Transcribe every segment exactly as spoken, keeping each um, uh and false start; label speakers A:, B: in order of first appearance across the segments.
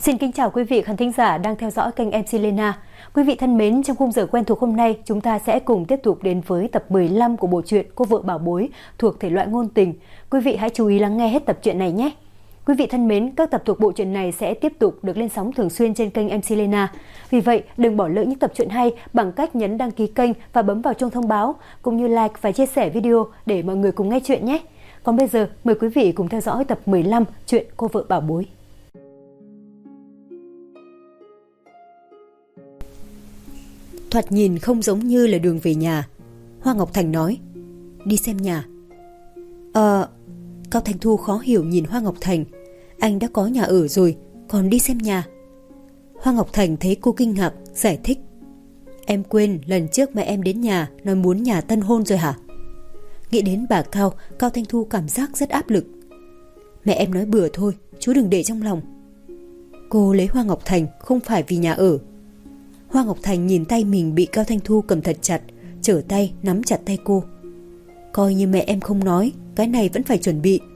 A: Xin kính chào quý vị khán thính giả đang theo dõi kênh em xê Lena. Quý vị thân mến, trong khung giờ quen thuộc hôm nay, chúng ta sẽ cùng tiếp tục đến với tập mười lăm của bộ truyện Cô vợ bảo bối thuộc thể loại ngôn tình. Quý vị hãy chú ý lắng nghe hết tập truyện này nhé. Quý vị thân mến, các tập thuộc bộ truyện này sẽ tiếp tục được lên sóng thường xuyên trên kênh em xê Lena. Vì vậy, đừng bỏ lỡ những tập truyện hay bằng cách nhấn đăng ký kênh và bấm vào chuông thông báo, cũng như like và chia sẻ video để mọi người cùng nghe chuyện nhé. Còn bây giờ, mời quý vị cùng theo dõi tập mười lăm truyện Cô vợ bảo bối. Thoạt nhìn không giống như là đường về nhà. Hoa Ngọc Thành nói, đi xem nhà. Ờ... Cao Thanh Thu khó hiểu nhìn Hoa Ngọc Thành. Anh đã có nhà ở rồi, còn đi xem nhà? Hoa Ngọc Thành thấy cô kinh ngạc, giải thích, em quên lần trước mẹ em đến nhà nói muốn nhà tân hôn rồi hả? Nghĩ đến bà Cao, Cao Thanh Thu cảm giác rất áp lực. Mẹ em nói bừa thôi, chú đừng để trong lòng. Cô lấy Hoa Ngọc Thành không phải vì nhà ở. Hoa Ngọc Thành nhìn tay mình bị Cao Thanh Thu cầm thật chặt, trở tay nắm chặt tay cô. Coi như mẹ em không nói, cái này vẫn phải chuẩn bị.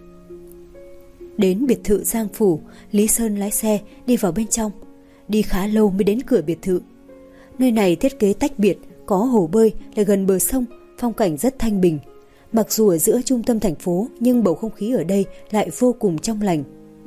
A: Đến biệt thự Giang Phủ, Lý Sơn lái xe đi vào bên trong. Đi khá lâu mới đến cửa biệt thự. Nơi này thiết kế tách biệt, có hồ bơi, lại gần bờ sông, phong cảnh rất thanh bình. Mặc dù ở giữa trung tâm thành phố, nhưng bầu không khí ở đây lại vô cùng trong lành.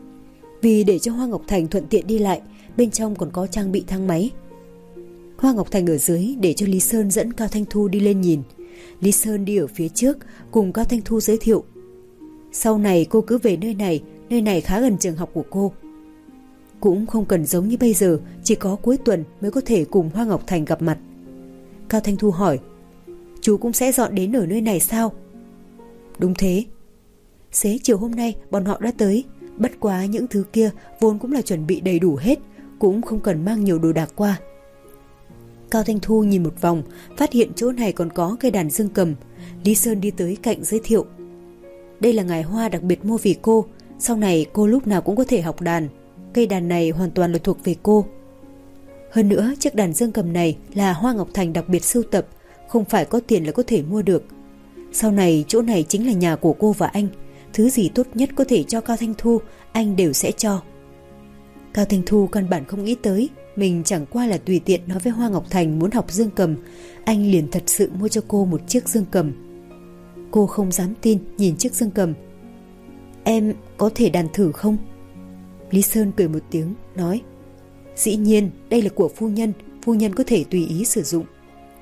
A: Vì để cho Hoa Ngọc Thành thuận tiện đi lại, bên trong còn có trang bị thang máy. Hoa Ngọc Thành ở dưới để cho Lý Sơn dẫn Cao Thanh Thu đi lên nhìn. Lý Sơn đi ở phía trước cùng Cao Thanh Thu giới thiệu. Sau này cô cứ về nơi này, nơi này khá gần trường học của cô. Cũng không cần giống như bây giờ, chỉ có cuối tuần mới có thể cùng Hoa Ngọc Thành gặp mặt. Cao Thanh Thu hỏi, chú cũng sẽ dọn đến ở nơi này sao? Đúng thế. Xế chiều hôm nay bọn họ đã tới, bất quá những thứ kia vốn cũng là chuẩn bị đầy đủ hết, cũng không cần mang nhiều đồ đạc qua. Cao Thanh Thu nhìn một vòng, phát hiện chỗ này còn có cây đàn dương cầm. Lý Sơn đi tới cạnh giới thiệu, đây là ngài Hoa đặc biệt mua vì cô, sau này cô lúc nào cũng có thể học đàn. Cây đàn này hoàn toàn là thuộc về cô. Hơn nữa, chiếc đàn dương cầm này là Hoa Ngọc Thành đặc biệt sưu tập, không phải có tiền là có thể mua được. Sau này chỗ này chính là nhà của cô và anh, thứ gì tốt nhất có thể cho Cao Thanh Thu, anh đều sẽ cho. Cao Thanh Thu căn bản không nghĩ tới, mình chẳng qua là tùy tiện nói với Hoa Ngọc Thành muốn học dương cầm, anh liền thật sự mua cho cô một chiếc dương cầm. Cô không dám tin nhìn chiếc dương cầm. Em có thể đàn thử không? Lý Sơn cười một tiếng, nói, dĩ nhiên, đây là của phu nhân, phu nhân có thể tùy ý sử dụng.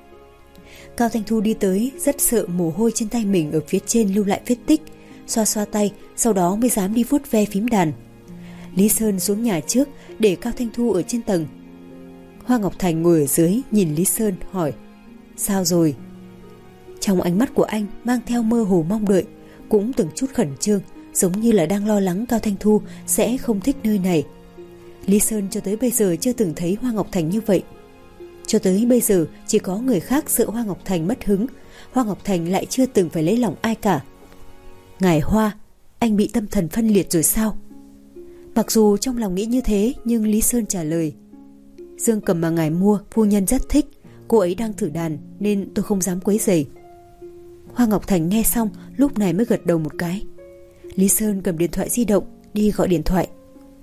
A: Cao Thanh Thu đi tới, rất sợ mồ hôi trên tay mình ở phía trên lưu lại vết tích, xoa xoa tay, sau đó mới dám đi vuốt ve phím đàn. Lý Sơn xuống nhà trước, để Cao Thanh Thu ở trên tầng. Hoa Ngọc Thành ngồi ở dưới nhìn Lý Sơn hỏi, sao rồi? Trong ánh mắt của anh mang theo mơ hồ mong đợi, cũng từng chút khẩn trương, giống như là đang lo lắng Cao Thanh Thu sẽ không thích nơi này. Lý Sơn cho tới bây giờ chưa từng thấy Hoa Ngọc Thành như vậy. Cho tới bây giờ chỉ có người khác sợ Hoa Ngọc Thành mất hứng, Hoa Ngọc Thành lại chưa từng phải lấy lòng ai cả. Ngài Hoa, anh bị tâm thần phân liệt rồi sao? Mặc dù trong lòng nghĩ như thế, nhưng Lý Sơn trả lời, dương cầm mà ngài mua phu nhân rất thích, cô ấy đang thử đàn nên tôi không dám quấy rầy. Hoa Ngọc Thành nghe xong lúc này mới gật đầu một cái. Lý Sơn cầm điện thoại di động đi gọi điện thoại.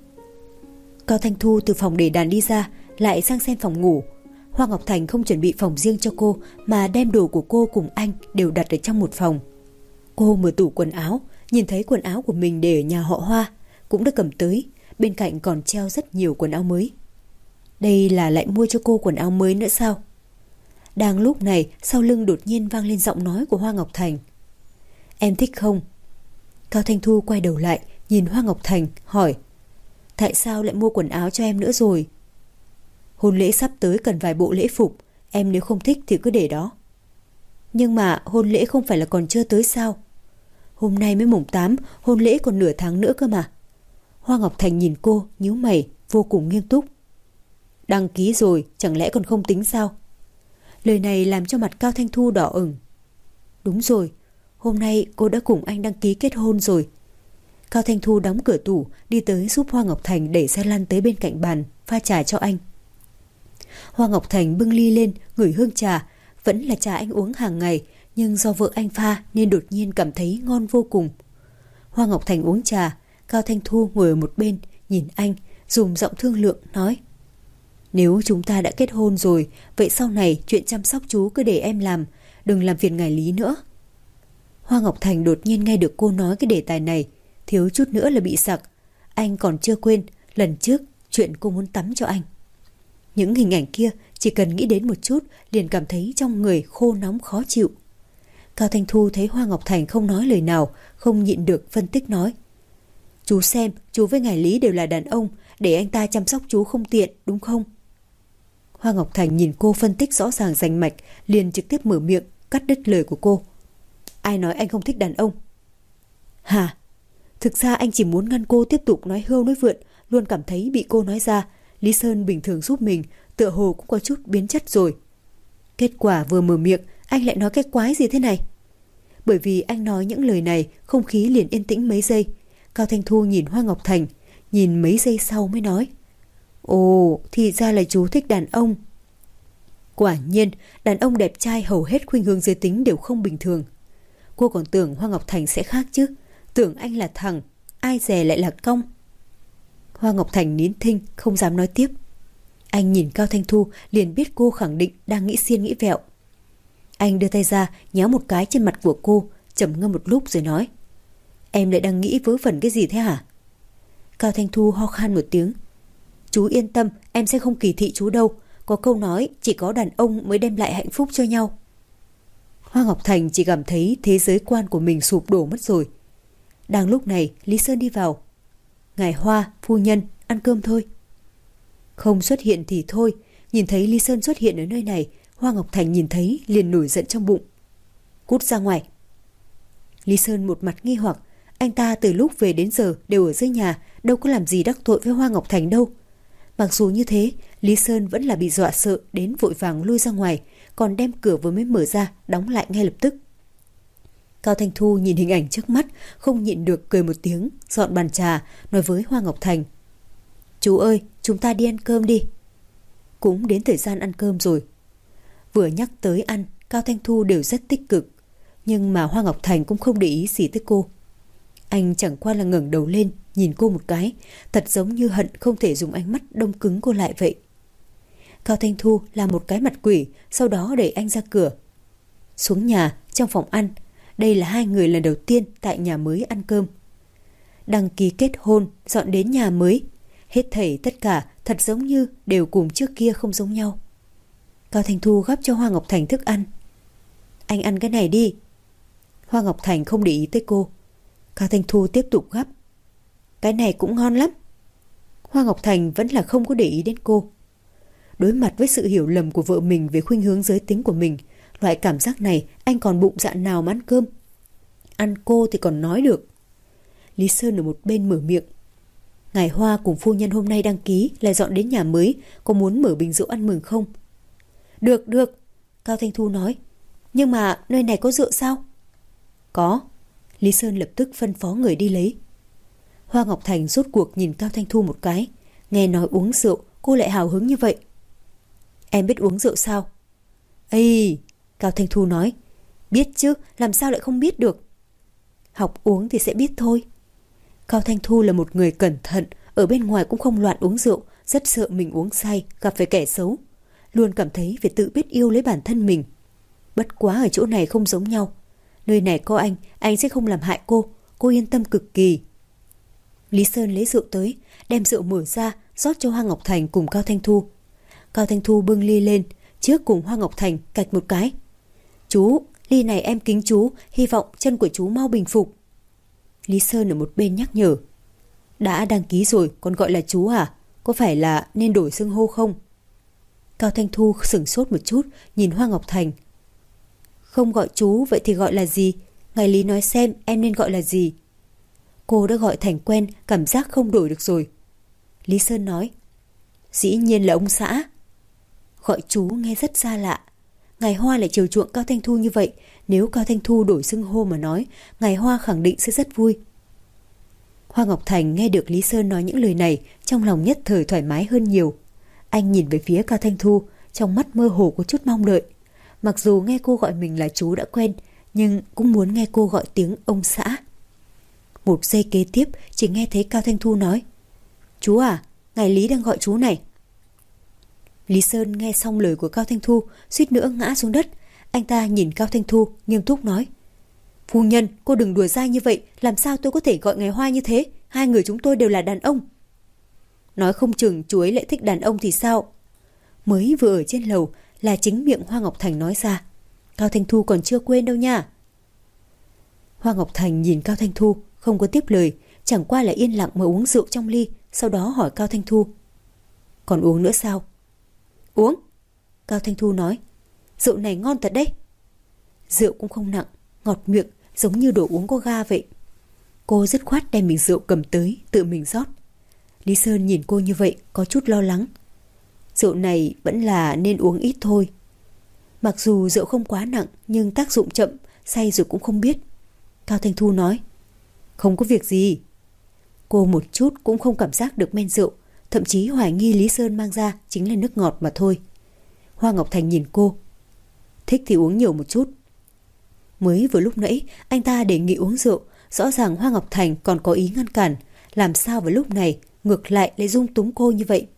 A: Cao Thanh Thu từ phòng để đàn đi ra, lại sang xem phòng ngủ. Hoa Ngọc Thành không chuẩn bị phòng riêng cho cô, mà đem đồ của cô cùng anh đều đặt ở trong một phòng. Cô mở tủ quần áo, nhìn thấy quần áo của mình để ở nhà họ Hoa cũng đã cầm tới, bên cạnh còn treo rất nhiều quần áo mới. Đây là lại mua cho cô quần áo mới nữa sao? Đang lúc này, sau lưng đột nhiên vang lên giọng nói của Hoa Ngọc Thành. Em thích không? Cao Thanh Thu quay đầu lại, nhìn Hoa Ngọc Thành, hỏi, tại sao lại mua quần áo cho em nữa rồi? Hôn lễ sắp tới cần vài bộ lễ phục, em nếu không thích thì cứ để đó. Nhưng mà hôn lễ không phải là còn chưa tới sao? Hôm nay mới mùng tám, hôn lễ còn nửa tháng nữa cơ mà. Hoa Ngọc Thành nhìn cô, nhíu mày, vô cùng nghiêm túc. Đăng ký rồi, chẳng lẽ còn không tính sao? Lời này làm cho mặt Cao Thanh Thu đỏ ửng. Đúng rồi, hôm nay cô đã cùng anh đăng ký kết hôn rồi. Cao Thanh Thu đóng cửa tủ, đi tới giúp Hoa Ngọc Thành đẩy xe lăn tới bên cạnh bàn, pha trà cho anh. Hoa Ngọc Thành bưng ly lên, ngửi hương trà, vẫn là trà anh uống hàng ngày, nhưng do vợ anh pha nên đột nhiên cảm thấy ngon vô cùng. Hoa Ngọc Thành uống trà, Cao Thanh Thu ngồi ở một bên, nhìn anh, dùng giọng thương lượng nói: Nếu chúng ta đã kết hôn rồi, vậy sau này chuyện chăm sóc chú cứ để em làm, đừng làm phiền ngài Lý nữa. Hoa Ngọc Thành đột nhiên nghe được cô nói cái đề tài này, thiếu chút nữa là bị sặc. Anh còn chưa quên lần trước chuyện cô muốn tắm cho anh. Những hình ảnh kia chỉ cần nghĩ đến một chút liền cảm thấy trong người khô nóng khó chịu. Cao Thanh Thu thấy Hoa Ngọc Thành không nói lời nào, không nhịn được phân tích nói: Chú xem, chú với ngài Lý đều là đàn ông, để anh ta chăm sóc chú không tiện, đúng không? Hoa Ngọc Thành nhìn cô phân tích rõ ràng rành mạch, liền trực tiếp mở miệng cắt đứt lời của cô. Ai nói anh không thích đàn ông? Hả? Thực ra anh chỉ muốn ngăn cô tiếp tục nói hưu nói vượn, luôn cảm thấy bị cô nói ra Lý Sơn bình thường giúp mình, tựa hồ cũng có chút biến chất rồi. Kết quả vừa mở miệng, anh lại nói cái quái gì thế này? Bởi vì anh nói những lời này, không khí liền yên tĩnh mấy giây. Cao Thanh Thu nhìn Hoa Ngọc Thành, nhìn mấy giây sau mới nói: Ồ, thì ra là chú thích đàn ông. Quả nhiên, đàn ông đẹp trai hầu hết khuynh hướng giới tính đều không bình thường. Cô còn tưởng Hoa Ngọc Thành sẽ khác chứ, tưởng anh là thẳng, ai dè lại là cong. Hoa Ngọc Thành nín thinh, không dám nói tiếp. Anh nhìn Cao Thanh Thu liền biết cô khẳng định đang nghĩ xiên nghĩ vẹo. Anh đưa tay ra nhéo một cái trên mặt của cô, trầm ngâm một lúc rồi nói: Em lại đang nghĩ vớ vẩn cái gì thế hả? Cao Thanh Thu ho khan một tiếng. Chú yên tâm, em sẽ không kỳ thị chú đâu. Có câu nói chỉ có đàn ông mới đem lại hạnh phúc cho nhau. Hoa Ngọc Thành chỉ cảm thấy thế giới quan của mình sụp đổ mất rồi. Đang lúc này Lý Sơn đi vào. Ngài Hoa, phu nhân, ăn cơm thôi. Không xuất hiện thì thôi, nhìn thấy Lý Sơn xuất hiện ở nơi này, Hoa Ngọc Thành nhìn thấy liền nổi giận trong bụng. Cút ra ngoài. Lý Sơn một mặt nghi hoặc, anh ta từ lúc về đến giờ đều ở dưới nhà, đâu có làm gì đắc tội với Hoa Ngọc Thành đâu. Mặc dù như thế, Lý Sơn vẫn là bị dọa sợ đến vội vàng lui ra ngoài, còn đem cửa vừa mới mở ra đóng lại ngay lập tức. Cao Thanh Thu nhìn hình ảnh trước mắt, không nhịn được cười một tiếng, dọn bàn trà, nói với Hoa Ngọc Thành: Chú ơi, chúng ta đi ăn cơm đi. Cũng đến thời gian ăn cơm rồi. Vừa nhắc tới ăn, Cao Thanh Thu đều rất tích cực, nhưng mà Hoa Ngọc Thành cũng không để ý gì tới cô. Anh chẳng qua là ngẩng đầu lên nhìn cô một cái, thật giống như hận không thể dùng ánh mắt đông cứng cô lại vậy. Cao Thanh Thu làm một cái mặt quỷ, sau đó đẩy anh ra cửa. Xuống nhà, trong phòng ăn, đây là hai người lần đầu tiên tại nhà mới ăn cơm. Đăng ký kết hôn, dọn đến nhà mới, hết thảy tất cả thật giống như đều cùng trước kia không giống nhau. Cao Thanh Thu gắp cho Hoa Ngọc Thành thức ăn. Anh ăn cái này đi. Hoa Ngọc Thành không để ý tới cô. Cao Thanh Thu tiếp tục gắp. Cái này cũng ngon lắm. Hoa Ngọc Thành vẫn là không có để ý đến cô. Đối mặt với sự hiểu lầm của vợ mình về khuynh hướng giới tính của mình, loại cảm giác này anh còn bụng dạ nào mà ăn cơm. Ăn cô thì còn nói được. Lý Sơn ở một bên mở miệng. Ngài Hoa cùng phu nhân hôm nay đăng ký lại dọn đến nhà mới, có muốn mở bình rượu ăn mừng không? Được, được, Cao Thanh Thu nói. Nhưng mà nơi này có rượu sao? Có. Lý Sơn lập tức phân phó người đi lấy. Hoa Ngọc Thành rốt cuộc nhìn Cao Thanh Thu một cái. Nghe nói uống rượu, cô lại hào hứng như vậy. Em biết uống rượu sao? Ê, Cao Thanh Thu nói. Biết chứ, làm sao lại không biết được? Học uống thì sẽ biết thôi. Cao Thanh Thu là một người cẩn thận, ở bên ngoài cũng không loạn uống rượu, rất sợ mình uống say, gặp phải kẻ xấu. Luôn cảm thấy phải tự biết yêu lấy bản thân mình. Bất quá ở chỗ này không giống nhau. Nơi này có anh, anh sẽ không làm hại cô, cô yên tâm cực kỳ. Lý Sơn lấy rượu tới, đem rượu mở ra, rót cho Hoa Ngọc Thành cùng Cao Thanh Thu. Cao Thanh Thu bưng ly lên, trước cùng Hoa Ngọc Thành cạch một cái. Chú, ly này em kính chú, hy vọng chân của chú mau bình phục. Lý Sơn ở một bên nhắc nhở. Đã đăng ký rồi, còn gọi là chú à? Có phải là nên đổi xưng hô không? Cao Thanh Thu sửng sốt một chút, nhìn Hoa Ngọc Thành. Không gọi chú, vậy thì gọi là gì? Ngài Lý nói xem em nên gọi là gì? Cô đã gọi thành quen, cảm giác không đổi được rồi. Lý Sơn nói. Dĩ nhiên là ông xã. Gọi chú nghe rất xa lạ. Ngài Hoa lại chiều chuộng Cao Thanh Thu như vậy, nếu Cao Thanh Thu đổi xưng hô mà nói, Ngài Hoa khẳng định sẽ rất vui. Hoa Ngọc Thành nghe được Lý Sơn nói những lời này, trong lòng nhất thời thoải mái hơn nhiều. Anh nhìn về phía Cao Thanh Thu, trong mắt mơ hồ có chút mong đợi. Mặc dù nghe cô gọi mình là chú đã quen, nhưng cũng muốn nghe cô gọi tiếng ông xã. Một giây kế tiếp, chỉ nghe thấy Cao Thanh Thu nói. Chú à, ngài Lý đang gọi chú này. Lý Sơn nghe xong lời của Cao Thanh Thu, suýt nữa ngã xuống đất. Anh ta nhìn Cao Thanh Thu, nghiêm túc nói: Phu nhân, cô đừng đùa dai như vậy, làm sao tôi có thể gọi ngài Hoa như thế? Hai người chúng tôi đều là đàn ông. Nói không chừng chú ấy lại thích đàn ông thì sao? Mới vừa ở trên lầu là chính miệng Hoa Ngọc Thành nói ra. Cao Thanh Thu còn chưa quên đâu nha. Hoa Ngọc Thành nhìn Cao Thanh Thu, không có tiếp lời, chẳng qua là yên lặng mà uống rượu trong ly, sau đó hỏi Cao Thanh Thu: Còn uống nữa sao? Uống. Cao Thanh Thu nói: Rượu này ngon thật đấy. Rượu cũng không nặng, ngọt miệng, giống như đồ uống có ga vậy. Cô dứt khoát đem bình rượu cầm tới, tự mình rót. Lý Sơn nhìn cô như vậy, có chút lo lắng. Rượu này vẫn là nên uống ít thôi. Mặc dù rượu không quá nặng, nhưng tác dụng chậm, say rồi cũng không biết. Cao Thanh Thu nói: Không có việc gì. Cô một chút cũng không cảm giác được men rượu, thậm chí hoài nghi Lý Sơn mang ra chính là nước ngọt mà thôi. Hoa Ngọc Thành nhìn cô: Thích thì uống nhiều một chút. Mới vừa lúc nãy anh ta đề nghị uống rượu, rõ ràng Hoa Ngọc Thành còn có ý ngăn cản, làm sao vào lúc này ngược lại lại dung túng cô như vậy.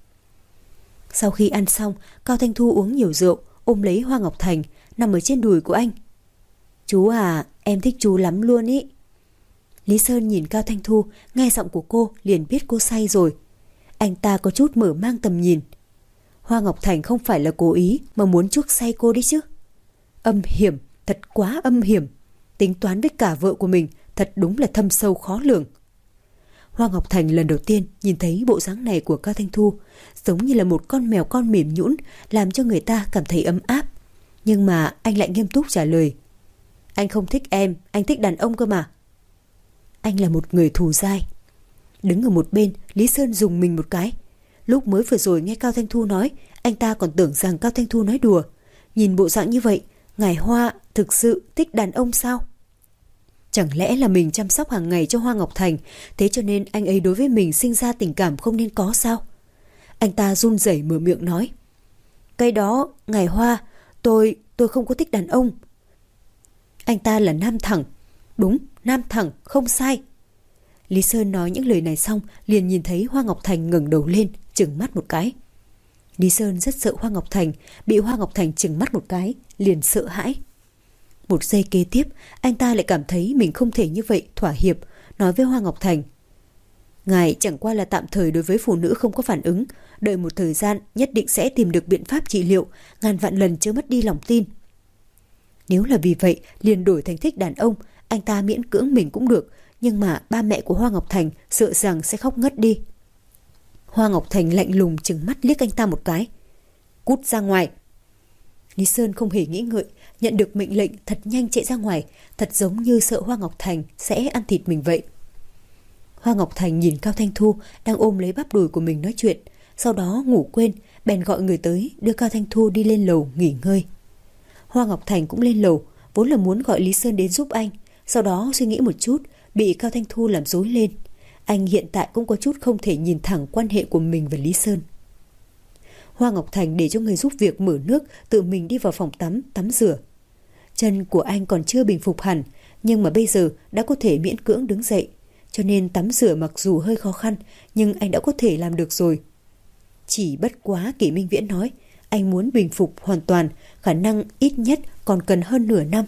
A: Sau khi ăn xong, Cao Thanh Thu uống nhiều rượu, ôm lấy Hoa Ngọc Thành, nằm ở trên đùi của anh. Chú à, em thích chú lắm luôn ý. Lý Sơn nhìn Cao Thanh Thu, nghe giọng của cô liền biết cô say rồi. Anh ta có chút mở mang tầm nhìn. Hoa Ngọc Thành không phải là cố ý mà muốn chuốc say cô đi chứ. Âm hiểm, thật quá âm hiểm. Tính toán với cả vợ của mình, thật đúng là thâm sâu khó lường. Hoa Ngọc Thành lần đầu tiên nhìn thấy bộ dáng này của Cao Thanh Thu, giống như là một con mèo con mềm nhũn, làm cho người ta cảm thấy ấm áp. Nhưng mà anh lại nghiêm túc trả lời: Anh không thích em, anh thích đàn ông cơ mà. Anh là một người thù dai. Đứng ở một bên, Lý Sơn dùng mình một cái. Lúc mới vừa rồi nghe Cao Thanh Thu nói, anh ta còn tưởng rằng Cao Thanh Thu nói đùa. Nhìn bộ dạng như vậy, ngài Hoa thực sự thích đàn ông sao? Chẳng lẽ là mình chăm sóc hàng ngày cho Hoa Ngọc Thành, thế cho nên anh ấy đối với mình sinh ra tình cảm không nên có sao? Anh ta run rẩy mở miệng nói: Cái đó, ngài Hoa, tôi, tôi không có thích đàn ông. Anh ta là nam thẳng. Đúng, nam thẳng, không sai. Lý Sơn nói những lời này xong, liền nhìn thấy Hoa Ngọc Thành ngẩng đầu lên, trừng mắt một cái. Lý Sơn rất sợ Hoa Ngọc Thành, bị Hoa Ngọc Thành trừng mắt một cái, liền sợ hãi. Một giây kế tiếp, anh ta lại cảm thấy mình không thể như vậy thỏa hiệp, nói với Hoa Ngọc Thành: Ngài chẳng qua là tạm thời đối với phụ nữ không có phản ứng, đợi một thời gian nhất định sẽ tìm được biện pháp trị liệu, ngàn vạn lần chớ mất đi lòng tin. Nếu là vì vậy liền đổi thành thích đàn ông, anh ta miễn cưỡng mình cũng được, nhưng mà ba mẹ của Hoa Ngọc Thành sợ rằng sẽ khóc ngất đi. Hoa Ngọc Thành lạnh lùng trừng mắt liếc anh ta một cái: Cút ra ngoài. Lý Sơn không hề nghĩ ngợi, nhận được mệnh lệnh thật nhanh chạy ra ngoài, thật giống như sợ Hoa Ngọc Thành sẽ ăn thịt mình vậy. Hoa Ngọc Thành nhìn Cao Thanh Thu đang ôm lấy bắp đùi của mình nói chuyện, sau đó ngủ quên, bèn gọi người tới đưa Cao Thanh Thu đi lên lầu nghỉ ngơi. Hoa Ngọc Thành cũng lên lầu, vốn là muốn gọi Lý Sơn đến giúp anh, sau đó suy nghĩ một chút, bị Cao Thanh Thu làm rối lên. Anh hiện tại cũng có chút không thể nhìn thẳng quan hệ của mình và Lý Sơn. Hoa Ngọc Thành để cho người giúp việc mở nước, tự mình đi vào phòng tắm, tắm rửa. Chân của anh còn chưa bình phục hẳn, nhưng mà bây giờ đã có thể miễn cưỡng đứng dậy, cho nên tắm rửa mặc dù hơi khó khăn, nhưng anh đã có thể làm được rồi. Chỉ bất quá Kỷ Minh Viễn nói, anh muốn bình phục hoàn toàn, khả năng ít nhất còn cần hơn nửa năm.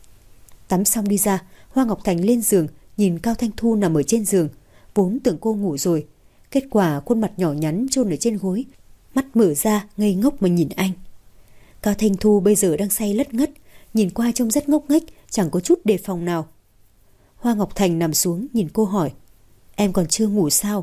A: Tắm xong đi ra, Hoa Ngọc Thành lên giường, nhìn Cao Thanh Thu nằm ở trên giường, vốn tưởng cô ngủ rồi. Kết quả khuôn mặt nhỏ nhắn chôn ở trên gối, mắt mở ra ngây ngốc mà nhìn anh. Cao Thanh Thu bây giờ đang say lất ngất, nhìn qua trông rất ngốc nghếch, chẳng có chút đề phòng nào. Hoa Ngọc Thành nằm xuống nhìn cô hỏi, em còn chưa ngủ sao?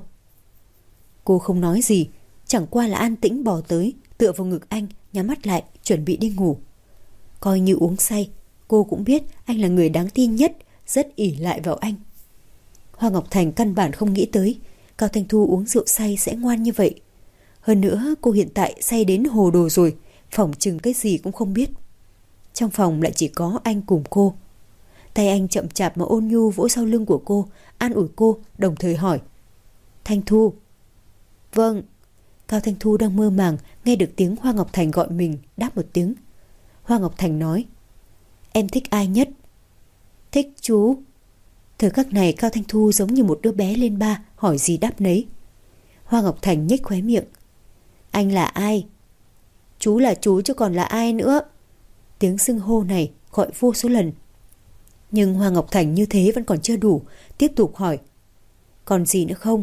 A: Cô không nói gì, chẳng qua là an tĩnh bò tới, tựa vào ngực anh, nhắm mắt lại, chuẩn bị đi ngủ. Coi như uống say, cô cũng biết anh là người đáng tin nhất, rất ỷ lại vào anh. Hoa Ngọc Thành căn bản không nghĩ tới Cao Thanh Thu uống rượu say sẽ ngoan như vậy. Hơn nữa cô hiện tại say đến hồ đồ rồi, phỏng chừng cái gì cũng không biết. Trong phòng lại chỉ có anh cùng cô. Tay anh chậm chạp mà ôn nhu vỗ sau lưng của cô, an ủi cô, đồng thời hỏi, Thanh Thu. Vâng. Cao Thanh Thu đang mơ màng, nghe được tiếng Hoa Ngọc Thành gọi mình, đáp một tiếng. Hoa Ngọc Thành nói, em thích ai nhất? Thích chú. Thời khắc này Cao Thanh Thu giống như một đứa bé lên ba, hỏi gì đáp nấy. Hoa Ngọc Thành nhếch khóe miệng. Anh là ai? Chú là chú chứ còn là ai nữa? Tiếng xưng hô này gọi vô số lần. Nhưng Hoa Ngọc Thành như thế vẫn còn chưa đủ, tiếp tục hỏi. Còn gì nữa không?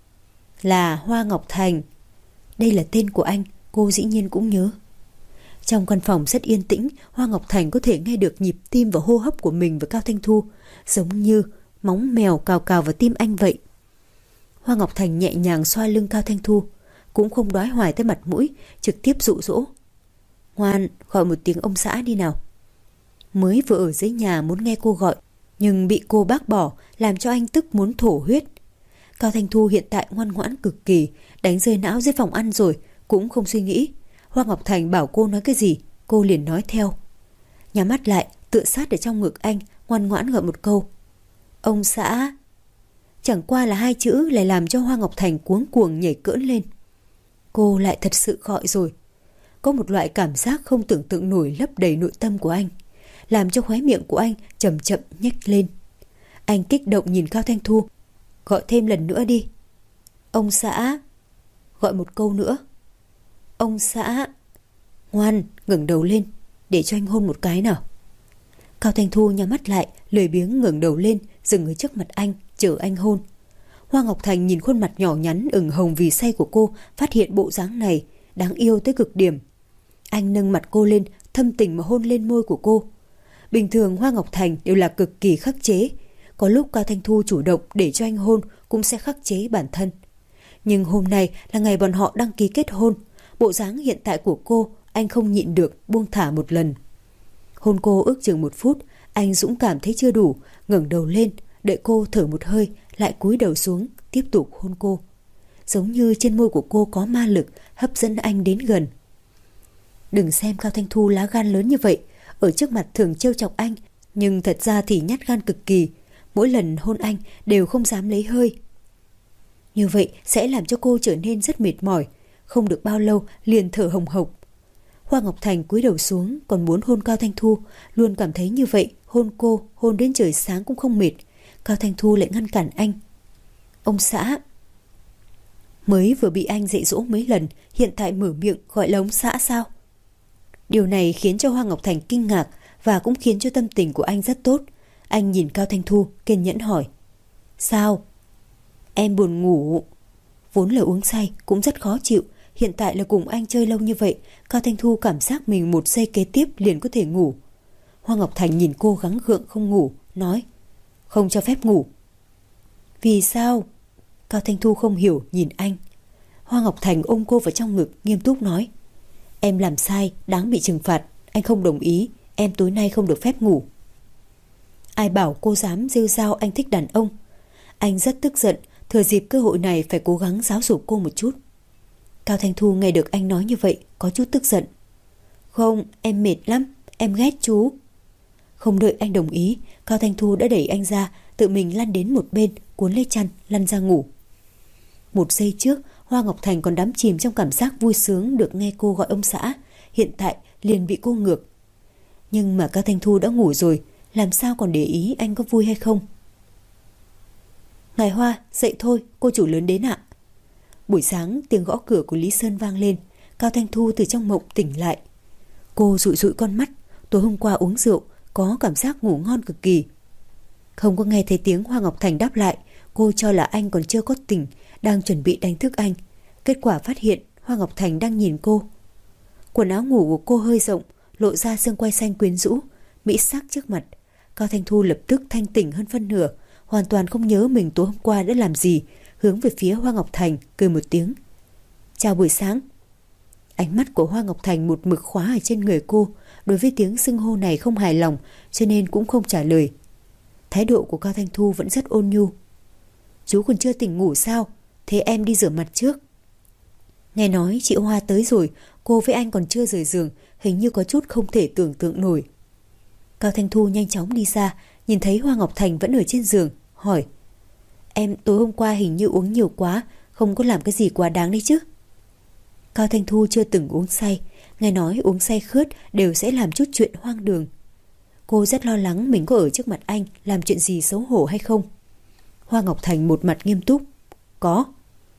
A: Là Hoa Ngọc Thành. Đây là tên của anh, cô dĩ nhiên cũng nhớ. Trong căn phòng rất yên tĩnh, Hoa Ngọc Thành có thể nghe được nhịp tim và hô hấp của mình và Cao Thanh Thu, giống như móng mèo cào cào vào tim anh vậy. Hoa Ngọc Thành nhẹ nhàng xoa lưng Cao Thanh Thu, cũng không đoái hoài tới mặt mũi, trực tiếp dụ dỗ. Ngoan, gọi một tiếng ông xã đi nào. Mới vừa ở dưới nhà muốn nghe cô gọi, nhưng bị cô bác bỏ, làm cho anh tức muốn thổ huyết. Cao Thanh Thu hiện tại ngoan ngoãn cực kỳ, đánh rơi não dưới phòng ăn rồi, cũng không suy nghĩ. Hoa Ngọc Thành bảo cô nói cái gì, cô liền nói theo. Nhắm mắt lại, tựa sát ở trong ngực anh, ngoan ngoãn gọi một câu. Ông xã. Chẳng qua là hai chữ lại làm cho Hoa Ngọc Thành cuống cuồng nhảy cỡn lên. Cô lại thật sự gọi rồi. Có một loại cảm giác không tưởng tượng nổi lấp đầy nội tâm của anh, làm cho khóe miệng của anh chậm chậm nhếch lên. Anh kích động nhìn Cao Thanh Thu. Gọi thêm lần nữa đi. Ông xã. Gọi một câu nữa. Ông xã. Ngoan, ngẩng đầu lên, để cho anh hôn một cái nào. Cao Thanh Thu nhắm mắt lại, lười biếng ngẩng đầu lên, dừng ở trước mặt anh, chờ anh hôn. Hoa Ngọc Thành nhìn khuôn mặt nhỏ nhắn ửng hồng vì say của cô, phát hiện bộ dáng này đáng yêu tới cực điểm. Anh nâng mặt cô lên, thâm tình mà hôn lên môi của cô. Bình thường Hoa Ngọc Thành đều là cực kỳ khắc chế, có lúc Cao Thanh Thu chủ động để cho anh hôn cũng sẽ khắc chế bản thân. Nhưng hôm nay là ngày bọn họ đăng ký kết hôn, bộ dáng hiện tại của cô anh không nhịn được buông thả một lần. Hôn cô ước chừng một phút, anh dũng cảm thấy chưa đủ, ngẩng đầu lên, đợi cô thở một hơi, lại cúi đầu xuống, tiếp tục hôn cô. Giống như trên môi của cô có ma lực hấp dẫn anh đến gần. Đừng xem Cao Thanh Thu lá gan lớn như vậy, ở trước mặt thường trêu chọc anh, nhưng thật ra thì nhát gan cực kỳ. Mỗi lần hôn anh đều không dám lấy hơi. Như vậy sẽ làm cho cô trở nên rất mệt mỏi, không được bao lâu liền thở hồng hộc. Hoa Ngọc Thành cúi đầu xuống còn muốn hôn Cao Thanh Thu, luôn cảm thấy như vậy hôn cô, hôn đến trời sáng cũng không mệt. Cao Thanh Thu lại ngăn cản anh. Ông xã. Mới vừa bị anh dạy dỗ mấy lần, hiện tại mở miệng gọi là ông xã sao? Điều này khiến cho Hoa Ngọc Thành kinh ngạc, và cũng khiến cho tâm tình của anh rất tốt. Anh nhìn Cao Thanh Thu kiên nhẫn hỏi. Sao? Em buồn ngủ. Vốn là uống say cũng rất khó chịu, hiện tại là cùng anh chơi lâu như vậy, Cao Thanh Thu cảm giác mình một giây kế tiếp liền có thể ngủ. Hoa Ngọc Thành nhìn cô gắng gượng không ngủ, nói. Không cho phép ngủ. Vì sao? Cao Thanh Thu không hiểu nhìn anh. Hoa Ngọc Thành ôm cô vào trong ngực, nghiêm túc nói. Em làm sai, đáng bị trừng phạt, anh không đồng ý, em tối nay không được phép ngủ. Ai bảo cô dám rêu rao anh thích đàn ông? Anh rất tức giận, thừa dịp cơ hội này phải cố gắng giáo dục cô một chút. Cao Thanh Thu nghe được anh nói như vậy, có chút tức giận. Không, em mệt lắm, em ghét chú. Không đợi anh đồng ý, Cao Thanh Thu đã đẩy anh ra, tự mình lăn đến một bên, cuốn lấy chăn, lăn ra ngủ. Một giây trước, Hoa Ngọc Thành còn đắm chìm trong cảm giác vui sướng được nghe cô gọi ông xã, hiện tại liền bị cô ngược. Nhưng mà Cao Thanh Thu đã ngủ rồi, làm sao còn để ý anh có vui hay không? Ngài Hoa, dậy thôi, cô chủ lớn đến ạ. Buổi sáng tiếng gõ cửa của Lý Sơn vang lên, Cao Thanh Thu từ trong mộng tỉnh lại. Cô dụi dụi con mắt, tối hôm qua uống rượu, có cảm giác ngủ ngon cực kỳ. Không có nghe thấy tiếng Hoa Ngọc Thành đáp lại, cô cho là anh còn chưa có tỉnh, đang chuẩn bị đánh thức anh. Kết quả phát hiện Hoa Ngọc Thành đang nhìn cô. Quần áo ngủ của cô hơi rộng, lộ ra xương quai xanh quyến rũ, mỹ sắc trước mặt. Cao Thanh Thu lập tức thanh tỉnh hơn phân nửa, hoàn toàn không nhớ mình tối hôm qua đã làm gì, hướng về phía Hoa Ngọc Thành cười một tiếng. Chào buổi sáng. Ánh mắt của Hoa Ngọc Thành một mực khóa ở trên người cô, đối với tiếng xưng hô này không hài lòng, cho nên cũng không trả lời. Thái độ của Cao Thanh Thu vẫn rất ôn nhu. Chú còn chưa tỉnh ngủ sao? Thế em đi rửa mặt trước. Nghe nói chị Hoa tới rồi, cô với anh còn chưa rời giường, hình như có chút không thể tưởng tượng nổi. Cao Thanh Thu nhanh chóng đi ra, nhìn thấy Hoa Ngọc Thành vẫn ở trên giường, hỏi. Em tối hôm qua hình như uống nhiều quá, không có làm cái gì quá đáng đấy chứ? Cao Thanh Thu chưa từng uống say, nghe nói uống say khướt đều sẽ làm chút chuyện hoang đường. Cô rất lo lắng mình có ở trước mặt anh làm chuyện gì xấu hổ hay không. Hoa Ngọc Thành một mặt nghiêm túc. Có.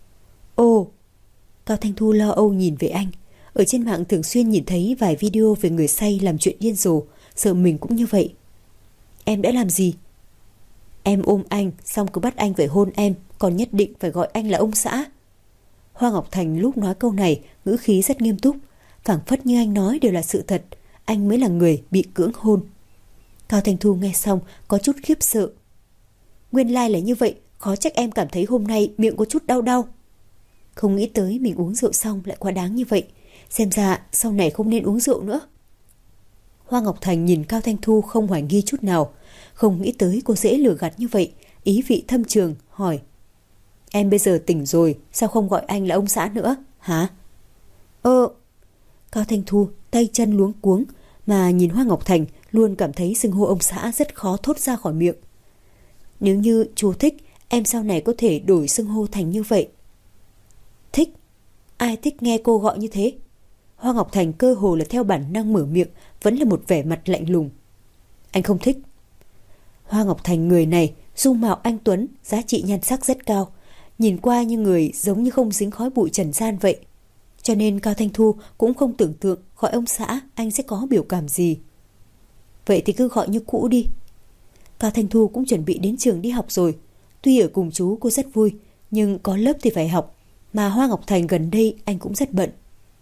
A: Ồ! Cao Thanh Thu lo âu nhìn về anh. Ở trên mạng thường xuyên nhìn thấy vài video về người say làm chuyện điên rồ, sợ mình cũng như vậy. Em đã làm gì? Em ôm anh, xong cứ bắt anh phải hôn em, còn nhất định phải gọi anh là ông xã. Hoa Ngọc Thành lúc nói câu này, ngữ khí rất nghiêm túc, phảng phất như anh nói đều là sự thật, anh mới là người bị cưỡng hôn. Cao Thanh Thu nghe xong có chút khiếp sợ. Nguyên lai là như vậy, khó trách em cảm thấy hôm nay miệng có chút đau đau. Không nghĩ tới mình uống rượu xong lại quá đáng như vậy, xem ra sau này không nên uống rượu nữa. Hoa Ngọc Thành nhìn Cao Thanh Thu không hoài nghi chút nào, không nghĩ tới cô dễ lừa gạt như vậy, ý vị thâm trường, hỏi. Em bây giờ tỉnh rồi, sao không gọi anh là ông xã nữa, hả? Ơ... Cao Thanh Thu tay chân luống cuống, mà nhìn Hoa Ngọc Thành luôn cảm thấy xưng hô ông xã rất khó thốt ra khỏi miệng. Nếu như chú thích, em sau này có thể đổi xưng hô thành như vậy. Thích? Ai thích nghe cô gọi như thế? Hoa Ngọc Thành cơ hồ là theo bản năng mở miệng, vẫn là một vẻ mặt lạnh lùng. Anh không thích. Hoa Ngọc Thành người này, dung mạo anh tuấn, giá trị nhan sắc rất cao, nhìn qua như người giống như không dính khói bụi trần gian vậy. Cho nên Cao Thanh Thu cũng không tưởng tượng gọi ông xã anh sẽ có biểu cảm gì. Vậy thì cứ gọi như cũ đi. Cao Thanh Thu cũng chuẩn bị đến trường đi học rồi. Tuy ở cùng chú cô rất vui, nhưng có lớp thì phải học, mà Hoa Ngọc Thành gần đây anh cũng rất bận.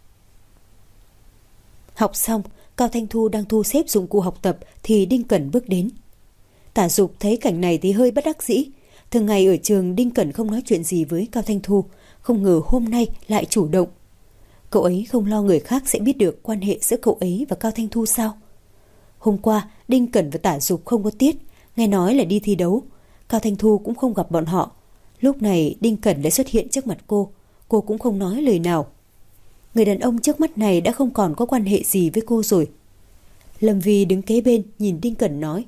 A: Học xong, Cao Thanh Thu đang thu xếp dụng cụ học tập thì Đinh Cẩn bước đến. Tả Dục thấy cảnh này thì hơi bất đắc dĩ. Thường ngày ở trường Đinh Cẩn không nói chuyện gì với Cao Thanh Thu, không ngờ hôm nay lại chủ động. Cậu ấy không lo người khác sẽ biết được quan hệ giữa cậu ấy và Cao Thanh Thu sao? Hôm qua Đinh Cẩn và Tả Dục không có tiết, nghe nói là đi thi đấu. Cao Thanh Thu cũng không gặp bọn họ. Lúc này Đinh Cẩn đã xuất hiện trước mặt cô, cô cũng không nói lời nào. Người đàn ông trước mắt này đã không còn có quan hệ gì với cô rồi. Lâm Vi đứng kế bên nhìn Đinh Cẩn nói.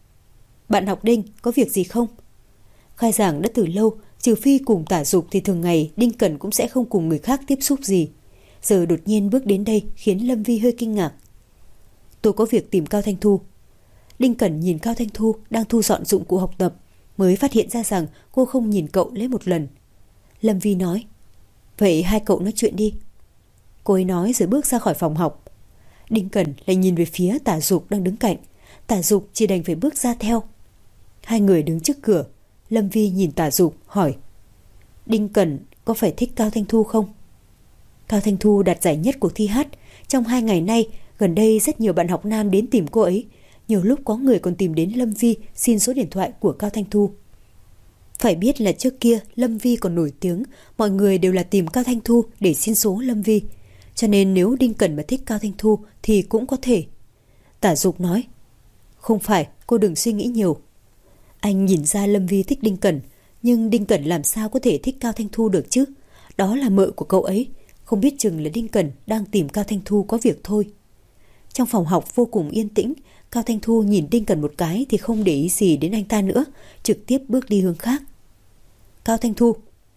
A: Bạn học Đinh, có việc gì không? Khai giảng đã từ lâu, trừ phi cùng Tả Dục thì thường ngày Đinh Cẩn cũng sẽ không cùng người khác tiếp xúc gì. Giờ đột nhiên bước đến đây khiến Lâm Vi hơi kinh ngạc. Tôi có việc tìm Cao Thanh Thu. Đinh Cẩn nhìn Cao Thanh Thu đang thu dọn dụng cụ học tập, mới phát hiện ra rằng cô không nhìn cậu lấy một lần. Lâm Vi nói. Vậy hai cậu nói chuyện đi. Cô ấy nói rồi bước ra khỏi phòng học. Đinh Cẩn lại nhìn về phía Tả Dục đang đứng cạnh. Tả Dục chỉ đành phải bước ra theo. Hai người đứng trước cửa. Lâm Vi nhìn Tả Dục hỏi. Đinh Cẩn có phải thích Cao Thanh Thu không? Cao Thanh Thu đạt giải nhất cuộc thi hát. Trong hai ngày nay, gần đây rất nhiều bạn học nam đến tìm cô ấy. Nhiều lúc có người còn tìm đến Lâm Vi xin số điện thoại của Cao Thanh Thu. Phải biết là trước kia Lâm Vi còn nổi tiếng, mọi người đều là tìm Cao Thanh Thu để xin số Lâm Vi. Cho nên nếu Đinh Cẩn mà thích Cao Thanh Thu thì cũng có thể. Tả Dục nói. Không phải, cô đừng suy nghĩ nhiều. Anh nhìn ra Lâm Vi thích Đinh Cẩn, nhưng Đinh Cẩn làm sao có thể thích Cao Thanh Thu được chứ? Đó là mợ của cậu ấy, không biết chừng là Đinh Cẩn đang tìm Cao Thanh Thu có việc thôi. Trong phòng học vô cùng yên tĩnh, Cao Thanh Thu nhìn Đinh Cẩn một cái thì không để ý gì đến anh ta nữa, trực tiếp bước đi hướng khác. Cao Thanh Thu.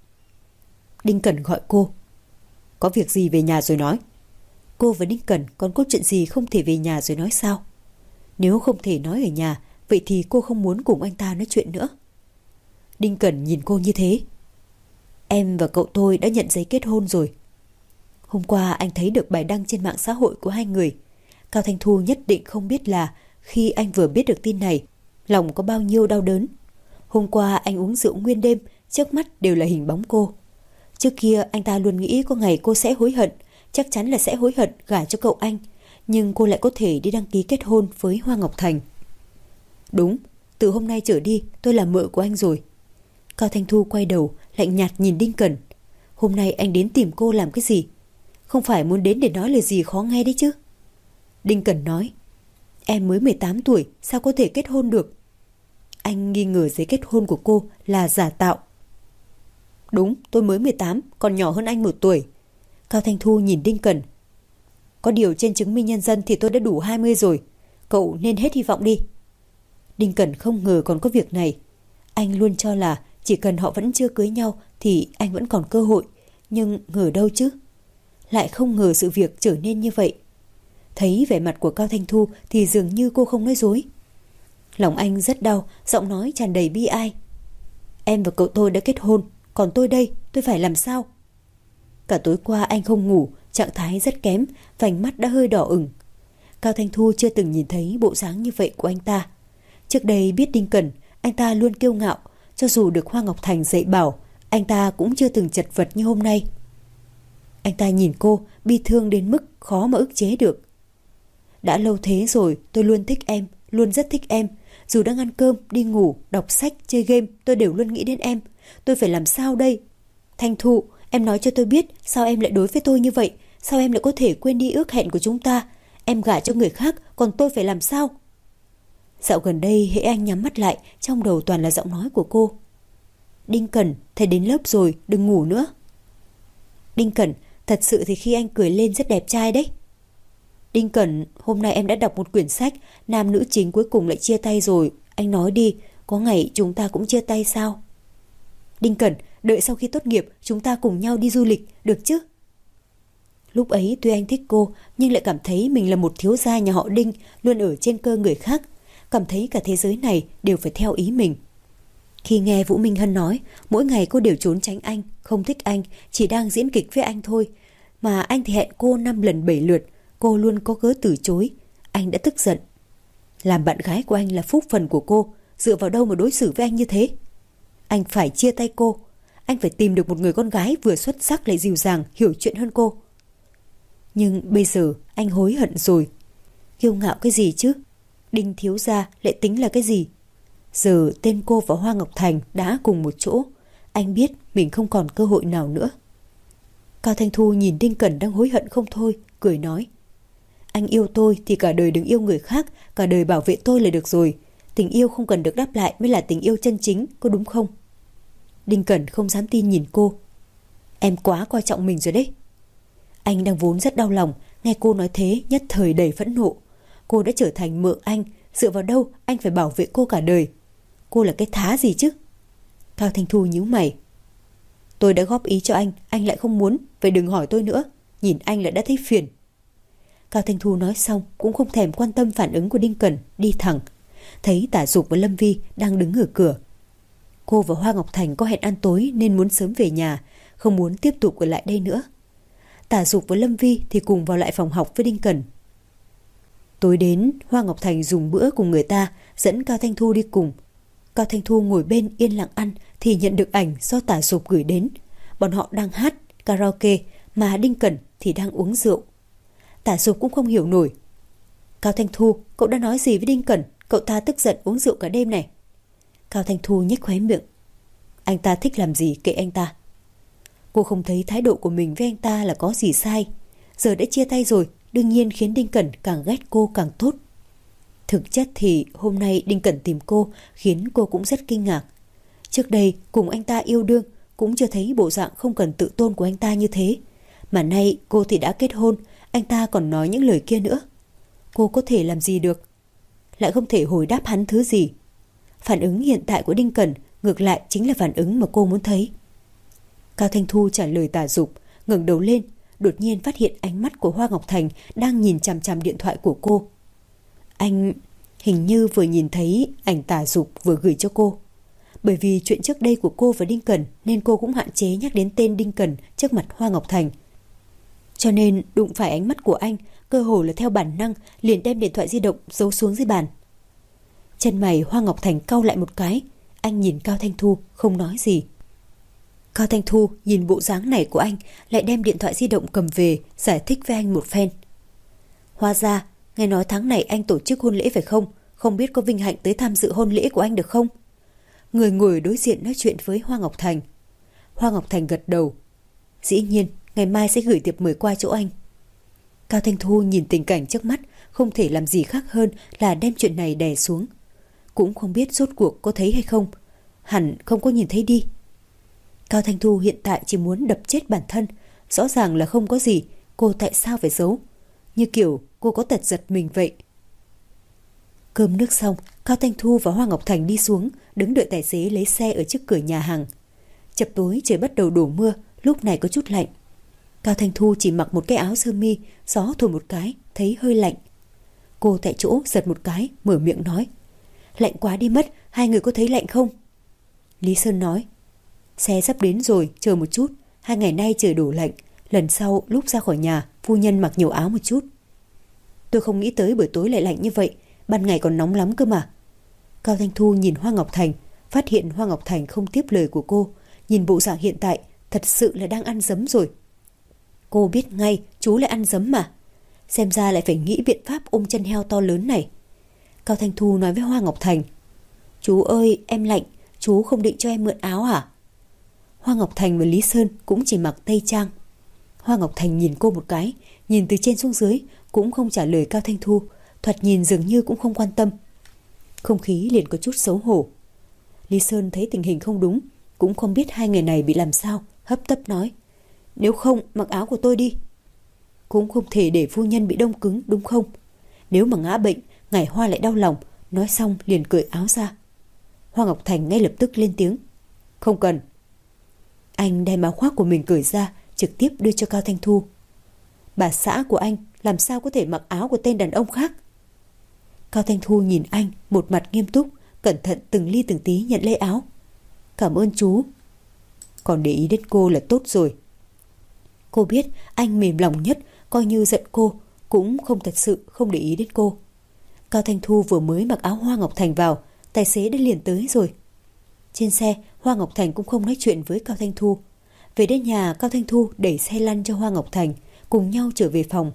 A: Đinh Cẩn gọi cô. Có việc gì về nhà rồi nói. Cô và Đinh Cẩn còn có chuyện gì không thể về nhà rồi nói sao? Nếu không thể nói ở nhà, vậy thì cô không muốn cùng anh ta nói chuyện nữa. Đinh Cẩn nhìn cô như thế. Em và cậu tôi đã nhận giấy kết hôn rồi. Hôm qua anh thấy được bài đăng trên mạng xã hội của hai người. Cao Thanh Thu nhất định không biết là khi anh vừa biết được tin này, lòng có bao nhiêu đau đớn. Hôm qua anh uống rượu nguyên đêm, trước mắt đều là hình bóng cô. Trước kia anh ta luôn nghĩ có ngày cô sẽ hối hận, chắc chắn là sẽ hối hận gả cho cậu anh, nhưng cô lại có thể đi đăng ký kết hôn với Hoa Ngọc Thành. Đúng, từ hôm nay trở đi tôi là mợ của anh rồi. Cao Thanh Thu quay đầu lạnh nhạt nhìn Đinh Cẩn. Hôm nay anh đến tìm cô làm cái gì? Không phải muốn đến để nói lời gì khó nghe đấy chứ? Đinh Cẩn nói. Em mới mười tám tuổi, sao có thể kết hôn được? Anh nghi ngờ giấy kết hôn của cô là giả tạo. Đúng, tôi mới mười tám, còn nhỏ hơn anh một tuổi. Cao Thanh Thu nhìn Đinh Cẩn. Có điều trên chứng minh nhân dân thì tôi đã đủ hai mươi rồi. Cậu nên hết hy vọng đi. Đinh Cẩn không ngờ còn có việc này. Anh luôn cho là chỉ cần họ vẫn chưa cưới nhau thì anh vẫn còn cơ hội. Nhưng ngờ đâu chứ. Lại không ngờ sự việc trở nên như vậy. Thấy vẻ mặt của Cao Thanh Thu thì dường như cô không nói dối. Lòng anh rất đau, giọng nói tràn đầy bi ai. Em và cậu tôi đã kết hôn, còn tôi đây, tôi phải làm sao? Cả tối qua anh không ngủ, trạng thái rất kém, vành mắt đã hơi đỏ ửng. Cao Thanh Thu chưa từng nhìn thấy bộ dáng như vậy của anh ta. Trước đây biết Đinh Cẩn, anh ta luôn kiêu ngạo, cho dù được Hoa Ngọc Thành dạy bảo, anh ta cũng chưa từng chật vật như hôm nay. Anh ta nhìn cô, bi thương đến mức khó mà ức chế được. Đã lâu thế rồi, tôi luôn thích em, luôn rất thích em. Dù đang ăn cơm, đi ngủ, đọc sách, chơi game, tôi đều luôn nghĩ đến em. Tôi phải làm sao đây? Thanh Thu, em nói cho tôi biết, sao em lại đối với tôi như vậy? Sao em lại có thể quên đi ước hẹn của chúng ta? Em gả cho người khác, còn tôi phải làm sao? Dạo gần đây, hễ anh nhắm mắt lại, trong đầu toàn là giọng nói của cô. Đinh Cẩn, thầy đến lớp rồi, đừng ngủ nữa. Đinh Cẩn, thật sự thì khi anh cười lên rất đẹp trai đấy. Đinh Cẩn, hôm nay em đã đọc một quyển sách, nam nữ chính cuối cùng lại chia tay rồi. Anh nói đi, có ngày chúng ta cũng chia tay sao? Đinh Cẩn, đợi sau khi tốt nghiệp, chúng ta cùng nhau đi du lịch, được chứ? Lúc ấy tuy anh thích cô, nhưng lại cảm thấy mình là một thiếu gia nhà họ Đinh, luôn ở trên cơ người khác. Cảm thấy cả thế giới này đều phải theo ý mình. Khi nghe Vũ Minh Hân nói, mỗi ngày cô đều trốn tránh anh, không thích anh, chỉ đang diễn kịch với anh thôi. Mà anh thì hẹn cô năm lần bảy lượt, cô luôn có cớ từ chối. Anh đã tức giận. Làm bạn gái của anh là phúc phần của cô, dựa vào đâu mà đối xử với anh như thế? Anh phải chia tay cô. Anh phải tìm được một người con gái vừa xuất sắc lại dịu dàng, hiểu chuyện hơn cô. Nhưng bây giờ anh hối hận rồi. Kiêu ngạo cái gì chứ? Đinh thiếu gia lại tính là cái gì? Giờ tên cô và Hoa Ngọc Thành đã cùng một chỗ. Anh biết mình không còn cơ hội nào nữa. Cao Thanh Thu nhìn Đinh Cẩn đang hối hận không thôi, cười nói. Anh yêu tôi thì cả đời đừng yêu người khác, cả đời bảo vệ tôi là được rồi. Tình yêu không cần được đáp lại mới là tình yêu chân chính, có đúng không? Đinh Cẩn không dám tin nhìn cô. Em quá coi trọng mình rồi đấy. Anh đang vốn rất đau lòng, nghe cô nói thế nhất thời đầy phẫn nộ. Cô đã trở thành mợ anh, dựa vào đâu anh phải bảo vệ cô cả đời? Cô là cái thá gì chứ? Cao Thanh Thu nhíu mày. Tôi đã góp ý cho anh, anh lại không muốn, vậy đừng hỏi tôi nữa. Nhìn anh là đã thấy phiền. Cao Thanh Thu nói xong cũng không thèm quan tâm phản ứng của Đinh Cẩn, đi thẳng. Thấy Tả Dục và Lâm Vi đang đứng ở cửa. Cô và Hoa Ngọc Thành có hẹn ăn tối nên muốn sớm về nhà, không muốn tiếp tục ở lại đây nữa. Tả Dục và Lâm Vi thì cùng vào lại phòng học với Đinh Cẩn. Tối đến, Hoa Ngọc Thành dùng bữa cùng người ta, dẫn Cao Thanh Thu đi cùng. Cao Thanh Thu ngồi bên yên lặng ăn thì nhận được ảnh do Tả Dục gửi đến. Bọn họ đang hát karaoke mà Đinh Cẩn thì đang uống rượu. Tả Dục cũng không hiểu nổi. Cao Thanh Thu, cậu đã nói gì với Đinh Cẩn? Cậu ta tức giận uống rượu cả đêm này. Cao Thanh Thu nhếch khóe miệng. Anh ta thích làm gì kệ anh ta. Cô không thấy thái độ của mình với anh ta là có gì sai. Giờ đã chia tay rồi, đương nhiên khiến Đinh Cẩn càng ghét cô càng tốt. Thực chất thì hôm nay Đinh Cẩn tìm cô khiến cô cũng rất kinh ngạc. Trước đây cùng anh ta yêu đương cũng chưa thấy bộ dạng không cần tự tôn của anh ta như thế. Mà nay cô thì đã kết hôn, anh ta còn nói những lời kia nữa. Cô có thể làm gì được? Lại không thể hồi đáp hắn thứ gì. Phản ứng hiện tại của Đinh Cẩn ngược lại chính là phản ứng mà cô muốn thấy. Cao Thanh Thu trả lời Tả Dục, ngẩng đầu lên, đột nhiên phát hiện ánh mắt của Hoa Ngọc Thành đang nhìn chằm chằm điện thoại của cô. Anh hình như vừa nhìn thấy ảnh Tả Dục vừa gửi cho cô. Bởi vì chuyện trước đây của cô và Đinh Cẩn nên cô cũng hạn chế nhắc đến tên Đinh Cẩn trước mặt Hoa Ngọc Thành. Cho nên đụng phải ánh mắt của anh, cơ hồ là theo bản năng liền đem điện thoại di động giấu xuống dưới bàn. Chân mày Hoa Ngọc Thành cau lại một cái, anh nhìn Cao Thanh Thu không nói gì. Cao Thanh Thu nhìn bộ dáng này của anh, lại đem điện thoại di động cầm về giải thích với anh một phen. Hóa ra, nghe nói tháng này anh tổ chức hôn lễ phải không? Không biết có vinh hạnh tới tham dự hôn lễ của anh được không? Người ngồi đối diện nói chuyện với Hoa Ngọc Thành. Hoa Ngọc Thành gật đầu. Dĩ nhiên, ngày mai sẽ gửi thiệp mời qua chỗ anh. Cao Thanh Thu nhìn tình cảnh trước mắt, không thể làm gì khác hơn là đem chuyện này đè xuống. Cũng không biết rốt cuộc có thấy hay không. Hẳn không có nhìn thấy đi. Cao Thanh Thu hiện tại chỉ muốn đập chết bản thân. Rõ ràng là không có gì, cô tại sao phải giấu? Như kiểu cô có tật giật mình vậy. Cơm nước xong, Cao Thanh Thu và Hoa Ngọc Thành đi xuống, đứng đợi tài xế lấy xe ở trước cửa nhà hàng. Chập tối trời bắt đầu đổ mưa, lúc này có chút lạnh. Cao Thanh Thu chỉ mặc một cái áo sơ mi, gió thổi một cái, thấy hơi lạnh. Cô tại chỗ giật một cái, mở miệng nói. Lạnh quá đi mất, hai người có thấy lạnh không? Lý Sơn nói. Xe sắp đến rồi, chờ một chút, hai ngày nay trời đổ lạnh, Lần sau lúc ra khỏi nhà, phu nhân mặc nhiều áo một chút. Tôi không nghĩ tới buổi tối lại lạnh như vậy, ban ngày còn nóng lắm cơ mà. Cao Thanh Thu nhìn Hoa Ngọc Thành, phát hiện Hoa Ngọc Thành không tiếp lời của cô. Nhìn bộ dạng hiện tại, thật sự là đang ăn dấm rồi. Cô biết ngay chú lại ăn dấm mà. Xem ra lại phải nghĩ biện pháp ôm chân heo to lớn này. Cao Thanh Thu nói với Hoa Ngọc Thành: Chú ơi, em lạnh, chú không định cho em mượn áo à? Hoa Ngọc Thành và Lý Sơn cũng chỉ mặc tây trang. Hoa Ngọc Thành nhìn cô một cái, nhìn từ trên xuống dưới, cũng không trả lời Cao Thanh Thu, thoạt nhìn dường như cũng không quan tâm. Không khí liền có chút xấu hổ. Lý Sơn thấy tình hình không đúng, cũng không biết hai người này bị làm sao, hấp tấp nói: Nếu không, mặc áo của tôi đi. Cũng không thể để phu nhân bị đông cứng, đúng không? Nếu mà ngã bệnh, ngài Hoa lại đau lòng. Nói xong liền cởi áo ra. Hoa Ngọc Thành ngay lập tức lên tiếng: Không cần. Anh đem áo khoác của mình cởi ra, trực tiếp đưa cho Cao Thanh Thu. Bà xã của anh làm sao có thể mặc áo của tên đàn ông khác? Cao Thanh Thu nhìn anh, một mặt nghiêm túc, cẩn thận từng ly từng tí nhận lấy áo. Cảm ơn chú. Còn để ý đến cô là tốt rồi. Cô biết anh mềm lòng nhất, coi như giận cô, cũng không thật sự không để ý đến cô. Cao Thanh Thu vừa mới mặc áo Hoa Ngọc Thành vào, tài xế đã liền tới rồi. Trên xe, Hoa Ngọc Thành cũng không nói chuyện với Cao Thanh Thu. Về đến nhà, Cao Thanh Thu đẩy xe lăn cho Hoa Ngọc Thành, cùng nhau trở về phòng.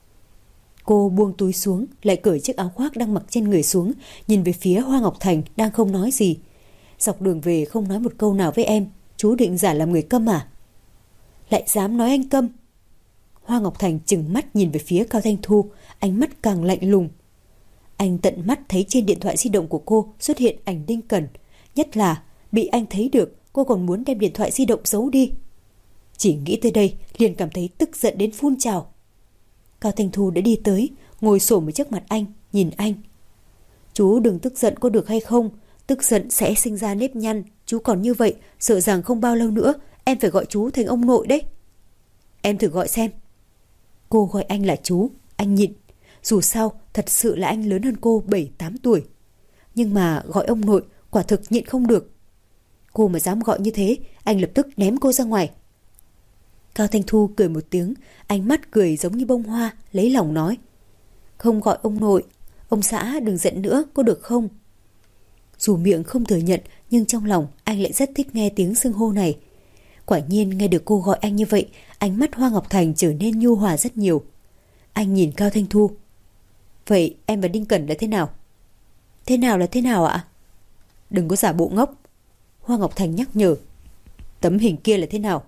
A: Cô buông túi xuống, lại cởi chiếc áo khoác đang mặc trên người xuống, nhìn về phía Hoa Ngọc Thành đang không nói gì. Dọc đường về không nói một câu nào với em, chú định giả làm người câm à? Lại dám nói anh câm? Hoa Ngọc Thành trừng mắt nhìn về phía Cao Thanh Thu, ánh mắt càng lạnh lùng. Anh tận mắt thấy trên điện thoại di động của cô xuất hiện ảnh Đinh Cẩn, nhất là bị anh thấy được, cô còn muốn đem điện thoại di động giấu đi. Chỉ nghĩ tới đây liền cảm thấy tức giận đến phun trào. Cao Thanh Thu đã đi tới, ngồi xổm ở trước mặt anh, nhìn anh. Chú đừng tức giận có được hay không? Tức giận sẽ sinh ra nếp nhăn. Chú còn như vậy, sợ rằng không bao lâu nữa em phải gọi chú thành ông nội đấy. Em thử gọi xem. Cô gọi anh là chú, anh nhịn. Dù sao, thật sự là anh lớn hơn cô bảy tám tuổi. Nhưng mà gọi ông nội, quả thực nhịn không được. Cô mà dám gọi như thế, anh lập tức ném cô ra ngoài. Cao Thanh Thu cười một tiếng, ánh mắt cười giống như bông hoa, lấy lòng nói: Không gọi ông nội, ông xã đừng giận nữa, có được không? Dù miệng không thừa nhận, nhưng trong lòng anh lại rất thích nghe tiếng xưng hô này. Quả nhiên nghe được cô gọi anh như vậy, ánh mắt Hoa Ngọc Thành trở nên nhu hòa rất nhiều. Anh nhìn Cao Thanh Thu: Vậy em và Đinh Cẩn là thế nào? Thế nào là thế nào ạ? Đừng có giả bộ ngốc. Hoa Ngọc Thành nhắc nhở. Tấm hình kia là thế nào?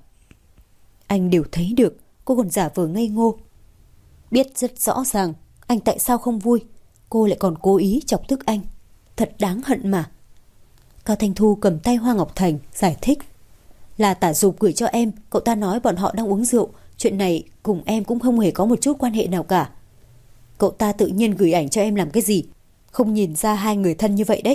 A: Anh đều thấy được, cô còn giả vờ ngây ngô. Biết rất rõ ràng, anh tại sao không vui, cô lại còn cố ý chọc tức anh. Thật đáng hận mà. Cao Thanh Thu cầm tay Hoa Ngọc Thành, giải thích. Là Tả Dục gửi cho em, cậu ta nói bọn họ đang uống rượu. Chuyện này cùng em cũng không hề có một chút quan hệ nào cả. Cậu ta tự nhiên gửi ảnh cho em làm cái gì? Không nhìn ra hai người thân như vậy đấy.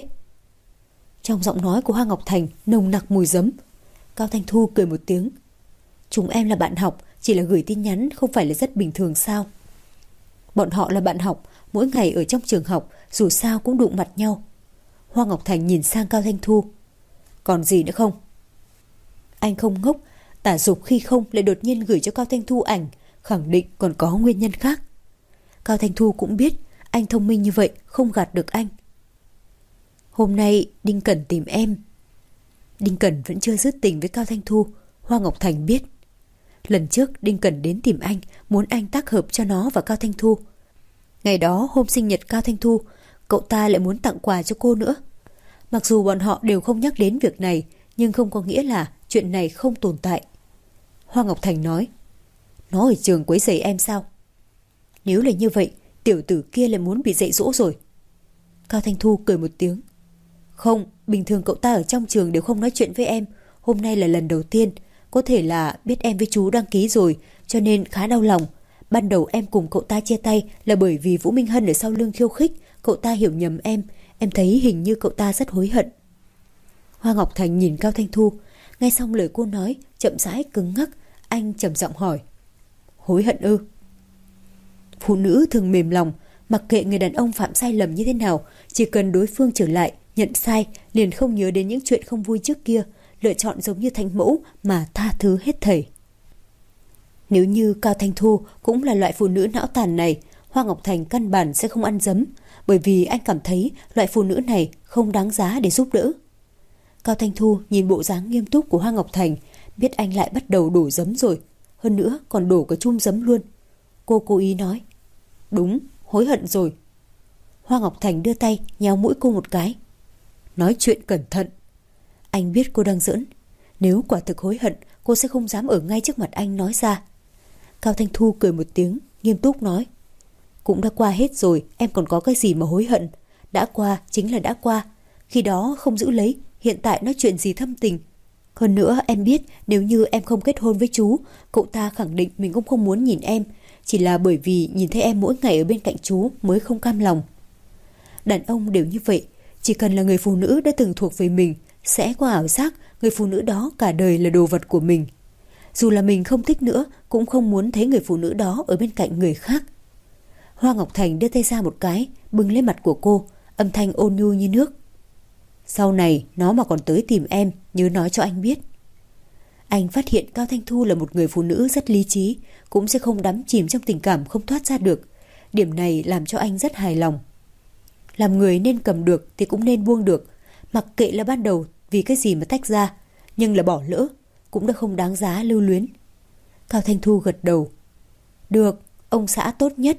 A: Trong giọng nói của Hoa Ngọc Thành nồng nặc mùi giấm. Cao Thanh Thu cười một tiếng. Chúng em là bạn học, chỉ là gửi tin nhắn, không phải là rất bình thường sao? Bọn họ là bạn học, mỗi ngày ở trong trường học, dù sao cũng đụng mặt nhau. Hoa Ngọc Thành nhìn sang Cao Thanh Thu. Còn gì nữa không? Anh không ngốc, Tả Dục khi không lại đột nhiên gửi cho Cao Thanh Thu ảnh, khẳng định còn có nguyên nhân khác. Cao Thanh Thu cũng biết anh thông minh như vậy không gạt được anh. Hôm nay Đinh Cẩn tìm em. Đinh Cẩn vẫn chưa dứt tình với Cao Thanh Thu. Hoa Ngọc Thành biết. Lần trước Đinh Cẩn đến tìm anh, muốn anh tác hợp cho nó và Cao Thanh Thu. Ngày đó hôm sinh nhật Cao Thanh Thu, cậu ta lại muốn tặng quà cho cô nữa. Mặc dù bọn họ đều không nhắc đến việc này, nhưng không có nghĩa là chuyện này không tồn tại. Hoa Ngọc Thành nói. Nó ở trường quấy rầy em sao? Nếu là như vậy, tiểu tử kia lại muốn bị dạy dỗ rồi. Cao Thanh Thu cười một tiếng. Không, bình thường cậu ta ở trong trường đều không nói chuyện với em. Hôm nay là lần đầu tiên. Có thể là biết em với chú đăng ký rồi, cho nên khá đau lòng. Ban đầu em cùng cậu ta chia tay là bởi vì Vũ Minh Hân ở sau lưng khiêu khích. Cậu ta hiểu nhầm em. Em thấy hình như cậu ta rất hối hận. Hoa Ngọc Thành nhìn Cao Thanh Thu. Nghe xong lời cô nói, chậm rãi cứng ngắc. Anh trầm giọng hỏi. Hối hận ư? Phụ nữ thường mềm lòng, mặc kệ người đàn ông phạm sai lầm như thế nào, chỉ cần đối phương trở lại, nhận sai, liền không nhớ đến những chuyện không vui trước kia, lựa chọn giống như thánh mẫu mà tha thứ hết thảy. Nếu như Cao Thanh Thu cũng là loại phụ nữ não tàn này, Hoa Ngọc Thành căn bản sẽ không ăn dấm, bởi vì anh cảm thấy loại phụ nữ này không đáng giá để giúp đỡ. Cao Thanh Thu nhìn bộ dáng nghiêm túc của Hoa Ngọc Thành, biết anh lại bắt đầu đổ dấm rồi, hơn nữa còn đổ cả chum dấm luôn. Cô cố ý nói, đúng, hối hận rồi. Hoa Ngọc Thành đưa tay nhéo mũi cô một cái. Nói chuyện cẩn thận. Anh biết cô đang giỡn, nếu quả thực hối hận cô sẽ không dám ở ngay trước mặt anh nói ra. Cao Thanh Thu cười một tiếng, nghiêm túc nói, cũng đã qua hết rồi, em còn có cái gì mà hối hận. Đã qua chính là đã qua, khi đó không giữ lấy, hiện tại nói chuyện gì thâm tình. Hơn nữa em biết nếu như em không kết hôn với chú, cậu ta khẳng định mình cũng không muốn nhìn em, chỉ là bởi vì nhìn thấy em mỗi ngày ở bên cạnh chú mới không cam lòng. Đàn ông đều như vậy, chỉ cần là người phụ nữ đã từng thuộc về mình, sẽ có ảo giác người phụ nữ đó cả đời là đồ vật của mình. Dù là mình không thích nữa, cũng không muốn thấy người phụ nữ đó ở bên cạnh người khác. Hoa Ngọc Thành đưa tay ra một cái, bưng lên mặt của cô, âm thanh ôn nhu như nước. Sau này nó mà còn tới tìm em, nhớ nói cho anh biết. Anh phát hiện Cao Thanh Thu là một người phụ nữ rất lý trí, cũng sẽ không đắm chìm trong tình cảm không thoát ra được. Điểm này làm cho anh rất hài lòng. Làm người nên cầm được thì cũng nên buông được, mặc kệ là ban đầu vì cái gì mà tách ra, nhưng là bỏ lỡ cũng đã không đáng giá lưu luyến. Cao Thanh Thu gật đầu. Được, ông xã tốt nhất.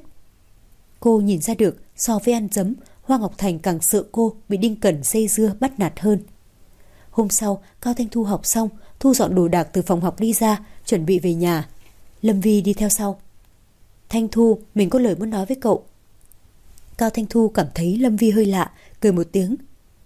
A: Cô nhìn ra được so với ăn dấm, Hoa Ngọc Thành càng sợ cô bị Đinh Cẩn dây dưa bắt nạt hơn. Hôm sau, Cao Thanh Thu học xong, thu dọn đồ đạc từ phòng học đi ra, chuẩn bị về nhà. Lâm Vi đi theo sau. Thanh Thu, mình có lời muốn nói với cậu. Cao Thanh Thu cảm thấy Lâm Vi hơi lạ, cười một tiếng.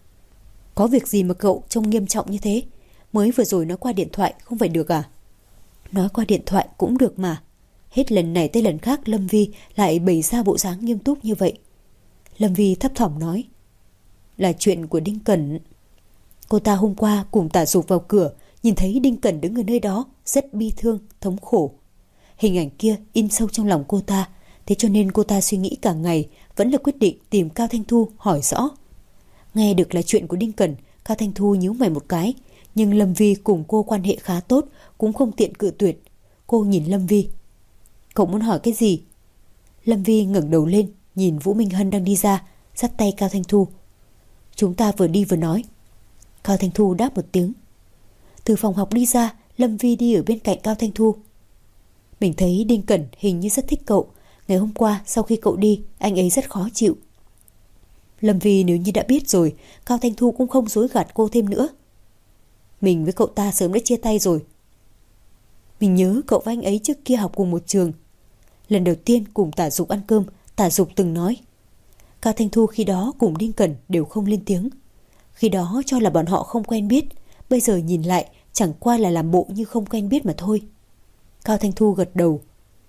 A: Có việc gì mà cậu trông nghiêm trọng như thế? Mới vừa rồi nói qua điện thoại không phải được à? Nói qua điện thoại cũng được mà. Hết lần này tới lần khác Lâm Vi lại bày ra bộ dáng nghiêm túc như vậy. Lâm Vi thấp thỏm nói, là chuyện của Đinh Cẩn. Cô ta hôm qua cùng Tả Dục vào cửa, nhìn thấy Đinh Cẩn đứng ở nơi đó, rất bi thương, thống khổ. Hình ảnh kia in sâu trong lòng cô ta, thế cho nên cô ta suy nghĩ cả ngày, vẫn là quyết định tìm Cao Thanh Thu hỏi rõ. Nghe được là chuyện của Đinh Cẩn, Cao Thanh Thu nhíu mày một cái, nhưng Lâm Vi cùng cô quan hệ khá tốt, cũng không tiện cự tuyệt. Cô nhìn Lâm Vi. Cậu muốn hỏi cái gì? Lâm Vi ngẩng đầu lên, nhìn Vũ Minh Hân đang đi ra, dắt tay Cao Thanh Thu. Chúng ta vừa đi vừa nói. Cao Thanh Thu đáp một tiếng. Từ phòng học đi ra, Lâm Vi đi ở bên cạnh Cao Thanh Thu. Mình thấy Đinh Cẩn hình như rất thích cậu. Ngày hôm qua sau khi cậu đi, anh ấy rất khó chịu. Lâm Vi nếu như đã biết rồi, Cao Thanh Thu cũng không dối gạt cô thêm nữa. Mình với cậu ta sớm đã chia tay rồi. Mình nhớ cậu và anh ấy trước kia học cùng một trường. Lần đầu tiên cùng Tả Dục ăn cơm, Tả Dục từng nói. Cao Thanh Thu khi đó cùng Đinh Cẩn đều không lên tiếng. Khi đó cho là bọn họ không quen biết, bây giờ nhìn lại chẳng qua là làm bộ như không quen biết mà thôi. Cao Thanh Thu gật đầu.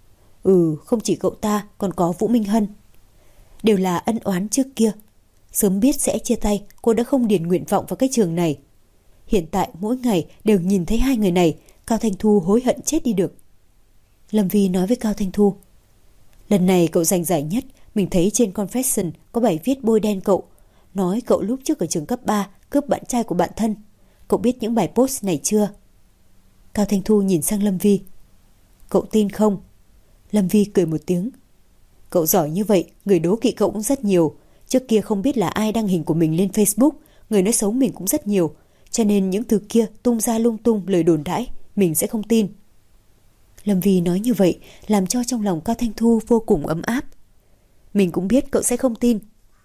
A: Ừ, không chỉ cậu ta, còn có Vũ Minh Hân. Đều là ân oán trước kia. Sớm biết sẽ chia tay, cô đã không điền nguyện vọng vào cái trường này. Hiện tại mỗi ngày đều nhìn thấy hai người này, Cao Thanh Thu hối hận chết đi được. Lâm Vi nói với Cao Thanh Thu. Lần này cậu giành giải nhất, mình thấy trên Confession có bài viết bôi đen cậu. Nói cậu lúc trước ở trường cấp ba cướp bạn trai của bạn thân. Cậu biết những bài post này chưa? Cao Thanh Thu nhìn sang Lâm Vi. Cậu tin không? Lâm Vi cười một tiếng. Cậu giỏi như vậy, người đố kỵ cậu cũng rất nhiều. Trước kia không biết là ai đăng hình của mình lên Facebook, người nói xấu mình cũng rất nhiều. Cho nên những thứ kia tung ra lung tung lời đồn đãi, mình sẽ không tin. Lâm Vi nói như vậy làm cho trong lòng Cao Thanh Thu vô cùng ấm áp. Mình cũng biết cậu sẽ không tin.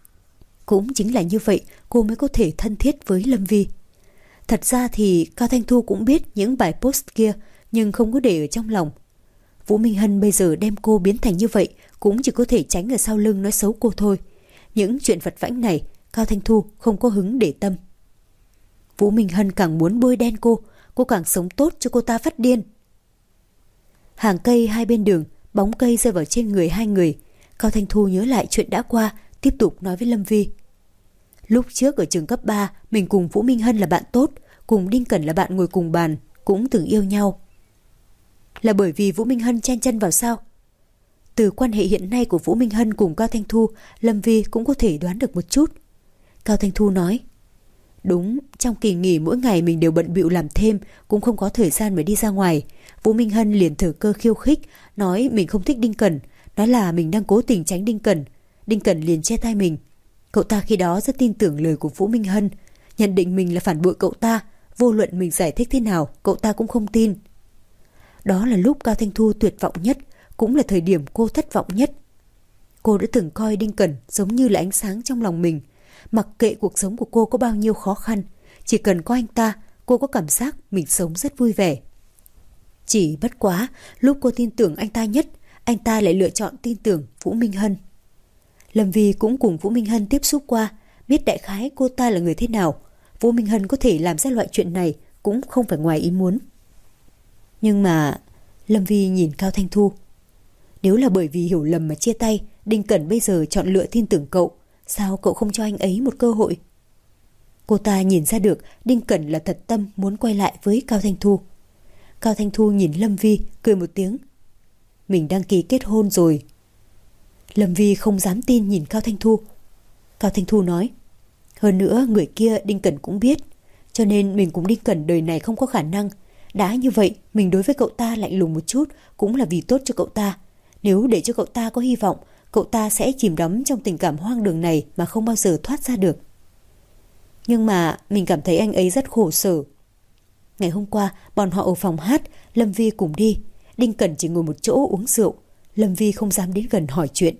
A: Cũng chính là như vậy cô mới có thể thân thiết với Lâm Vi. Thật ra thì Cao Thanh Thu cũng biết những bài post kia, nhưng không có để ở trong lòng. Vũ Minh Hân bây giờ đem cô biến thành như vậy cũng chỉ có thể tránh ở sau lưng nói xấu cô thôi. Những chuyện vặt vãnh này Cao Thanh Thu không có hứng để tâm. Vũ Minh Hân càng muốn bôi đen cô, cô càng sống tốt cho cô ta phát điên. Hàng cây hai bên đường, bóng cây rơi vào trên người hai người. Cao Thanh Thu nhớ lại chuyện đã qua, tiếp tục nói với Lâm Vi. Lúc trước ở trường cấp ba, mình cùng Vũ Minh Hân là bạn tốt, cùng Đinh Cẩn là bạn ngồi cùng bàn, cũng từng yêu nhau. Là bởi vì Vũ Minh Hân chen chân vào sao? Từ quan hệ hiện nay của Vũ Minh Hân cùng Cao Thanh Thu, Lâm Vi cũng có thể đoán được một chút. Cao Thanh Thu nói. Đúng, trong kỳ nghỉ mỗi ngày mình đều bận bịu làm thêm, cũng không có thời gian mà đi ra ngoài. Vũ Minh Hân liền thừa cơ khiêu khích, nói mình không thích Đinh Cẩn, nói là mình đang cố tình tránh Đinh Cẩn. Đinh Cẩn liền che tay mình. Cậu ta khi đó rất tin tưởng lời của Vũ Minh Hân, nhận định mình là phản bội cậu ta, vô luận mình giải thích thế nào, cậu ta cũng không tin. Đó là lúc Cao Thanh Thu tuyệt vọng nhất, cũng là thời điểm cô thất vọng nhất. Cô đã từng coi Đinh Cẩn giống như là ánh sáng trong lòng mình, mặc kệ cuộc sống của cô có bao nhiêu khó khăn, chỉ cần có anh ta, cô có cảm giác mình sống rất vui vẻ. Chỉ bất quá, lúc cô tin tưởng anh ta nhất, anh ta lại lựa chọn tin tưởng Vũ Minh Hân. Lâm Vi cũng cùng Vũ Minh Hân tiếp xúc qua, biết đại khái cô ta là người thế nào. Vũ Minh Hân có thể làm ra loại chuyện này cũng không phải ngoài ý muốn. Nhưng mà Lâm Vi nhìn Cao Thanh Thu. Nếu là bởi vì hiểu lầm mà chia tay, Đinh Cẩn bây giờ chọn lựa tin tưởng cậu, sao cậu không cho anh ấy một cơ hội? Cô ta nhìn ra được Đinh Cẩn là thật tâm muốn quay lại với Cao Thanh Thu. Cao Thanh Thu nhìn Lâm Vi cười một tiếng. Mình đăng ký kết hôn rồi. Lâm Vi không dám tin nhìn Cao Thanh Thu. Cao Thanh Thu nói, hơn nữa người kia Đinh Cẩn cũng biết, cho nên mình cùng Đinh Cẩn đời này không có khả năng. Đã như vậy, mình đối với cậu ta lạnh lùng một chút cũng là vì tốt cho cậu ta. Nếu để cho cậu ta có hy vọng, cậu ta sẽ chìm đắm trong tình cảm hoang đường này mà không bao giờ thoát ra được. Nhưng mà mình cảm thấy anh ấy rất khổ sở. Ngày hôm qua, bọn họ ở phòng hát, Lâm Vi cùng đi. Đinh Cẩn chỉ ngồi một chỗ uống rượu. Lâm Vi không dám đến gần hỏi chuyện.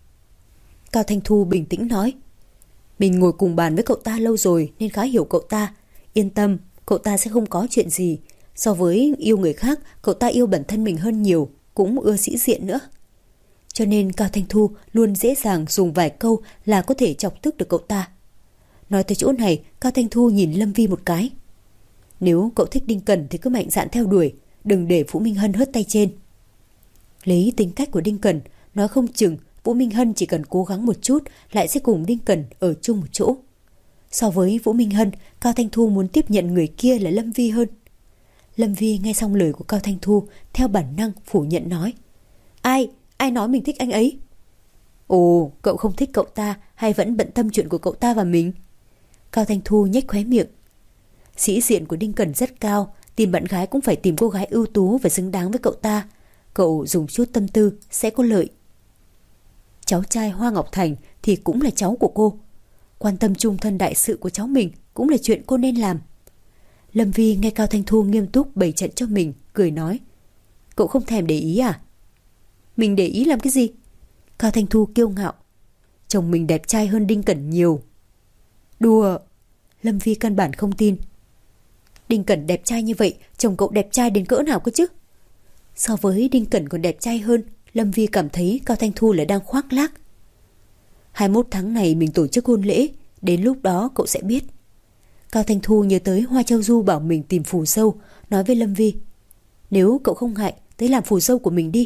A: Cao Thanh Thu bình tĩnh nói, mình ngồi cùng bàn với cậu ta lâu rồi nên khá hiểu cậu ta. Yên tâm, cậu ta sẽ không có chuyện gì. So với yêu người khác, cậu ta yêu bản thân mình hơn nhiều, cũng ưa sĩ diện nữa. Cho nên Cao Thanh Thu luôn dễ dàng dùng vài câu là có thể chọc tức được cậu ta. Nói tới chỗ này, Cao Thanh Thu nhìn Lâm Vi một cái. Nếu cậu thích Đinh Cẩn thì cứ mạnh dạn theo đuổi, đừng để Vũ Minh Hân hất tay trên. Lấy tính cách của Đinh Cẩn, nói không chừng Vũ Minh Hân chỉ cần cố gắng một chút lại sẽ cùng Đinh Cẩn ở chung một chỗ. So với Vũ Minh Hân, Cao Thanh Thu muốn tiếp nhận người kia là Lâm Vi hơn. Lâm Vi nghe xong lời của Cao Thanh Thu, theo bản năng phủ nhận nói, Ai? Ai nói mình thích anh ấy? Ồ, cậu không thích cậu ta hay vẫn bận tâm chuyện của cậu ta và mình? Cao Thanh Thu nhếch khóe miệng. Sĩ diện của Đinh Cẩn rất cao, tìm bạn gái cũng phải tìm cô gái ưu tú và xứng đáng với cậu ta. Cậu dùng chút tâm tư sẽ có lợi. Cháu trai Hoa Ngọc Thành thì cũng là cháu của cô. Quan tâm chung thân đại sự của cháu mình cũng là chuyện cô nên làm. Lâm Vi nghe Cao Thanh Thu nghiêm túc bày trận cho mình, cười nói, cậu không thèm để ý à? Mình để ý làm cái gì? Cao Thanh Thu kiêu ngạo. Chồng mình đẹp trai hơn Đinh Cẩn nhiều. Đùa. Lâm Vi căn bản không tin. Đinh Cẩn đẹp trai như vậy, chồng cậu đẹp trai đến cỡ nào cơ chứ? So với Đinh Cẩn còn đẹp trai hơn, Lâm Vi cảm thấy Cao Thanh Thu lại đang khoác lác. hai mươi mốt tháng này mình tổ chức hôn lễ, đến lúc đó cậu sẽ biết. Cao Thanh Thu nhớ tới Hoa Châu Du bảo mình tìm phù dâu, nói với Lâm Vi, nếu cậu không ngại, tới làm phù dâu của mình đi.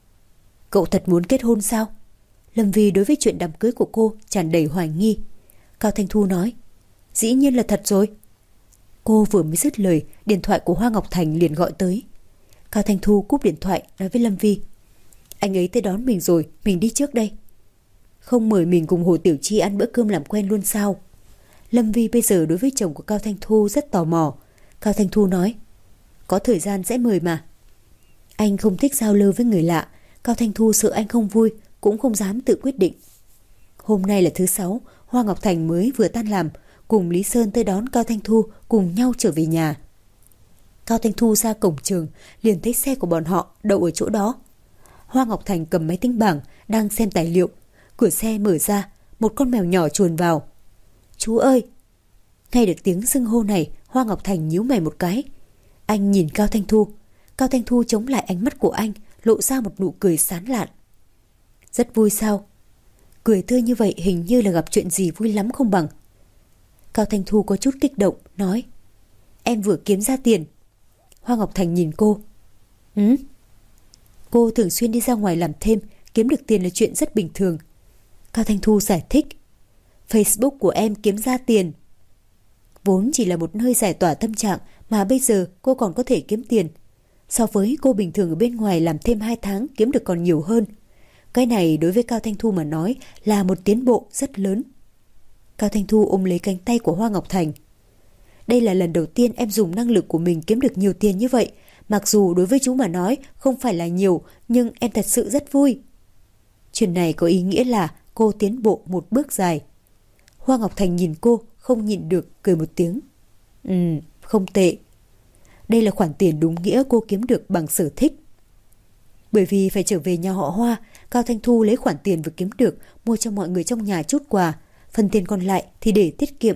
A: Cậu thật muốn kết hôn sao? Lâm Vi đối với chuyện đám cưới của cô tràn đầy hoài nghi. Cao Thanh Thu nói, dĩ nhiên là thật rồi. Cô vừa mới dứt lời, điện thoại của Hoa Ngọc Thành liền gọi tới. Cao Thanh Thu cúp điện thoại nói với Lâm Vi, anh ấy tới đón mình rồi, mình đi trước đây. Không mời mình cùng Hồ Tiểu Chi ăn bữa cơm làm quen luôn sao? Lâm Vi bây giờ đối với chồng của Cao Thanh Thu rất tò mò. Cao Thanh Thu nói, có thời gian sẽ mời mà. Anh không thích giao lưu với người lạ. Cao Thanh Thu sợ anh không vui, cũng không dám tự quyết định. Hôm nay là thứ sáu, Hoa Ngọc Thành mới vừa tan làm, cùng Lý Sơn tới đón Cao Thanh Thu cùng nhau trở về nhà. Cao Thanh Thu ra cổng trường, liền thấy xe của bọn họ đậu ở chỗ đó. Hoa Ngọc Thành cầm máy tính bảng, đang xem tài liệu. Cửa xe mở ra, một con mèo nhỏ chuồn vào. Chú ơi! Nghe được tiếng xưng hô này, Hoa Ngọc Thành nhíu mày một cái. Anh nhìn Cao Thanh Thu. Cao Thanh Thu chống lại ánh mắt của anh, lộ ra một nụ cười sán lạn. Rất vui sao? Cười tươi như vậy hình như là gặp chuyện gì vui lắm không bằng. Cao Thanh Thu có chút kích động, nói, em vừa kiếm ra tiền. Hoa Ngọc Thành nhìn cô. Ừ? Cô thường xuyên đi ra ngoài làm thêm, kiếm được tiền là chuyện rất bình thường. Cao Thanh Thu giải thích, Facebook của em kiếm ra tiền. Vốn chỉ là một nơi giải tỏa tâm trạng, mà bây giờ cô còn có thể kiếm tiền. So với cô bình thường ở bên ngoài làm thêm hai tháng kiếm được còn nhiều hơn. Cái này đối với Cao Thanh Thu mà nói là một tiến bộ rất lớn. Cao Thanh Thu ôm lấy cánh tay của Hoa Ngọc Thành. Đây là lần đầu tiên em dùng năng lực của mình kiếm được nhiều tiền như vậy, Mặc dù đối với chú mà nói không phải là nhiều, nhưng em thật sự rất vui. Chuyện này có ý nghĩa là cô tiến bộ một bước dài. Hoa Ngọc Thành nhìn cô, không nhịn được cười một tiếng. Ừ, không tệ. Đây là khoản tiền đúng nghĩa cô kiếm được bằng sở thích. Bởi vì phải trở về nhà họ Hoa, Cao Thanh Thu lấy khoản tiền vừa kiếm được mua cho mọi người trong nhà chút quà, phần tiền còn lại thì để tiết kiệm.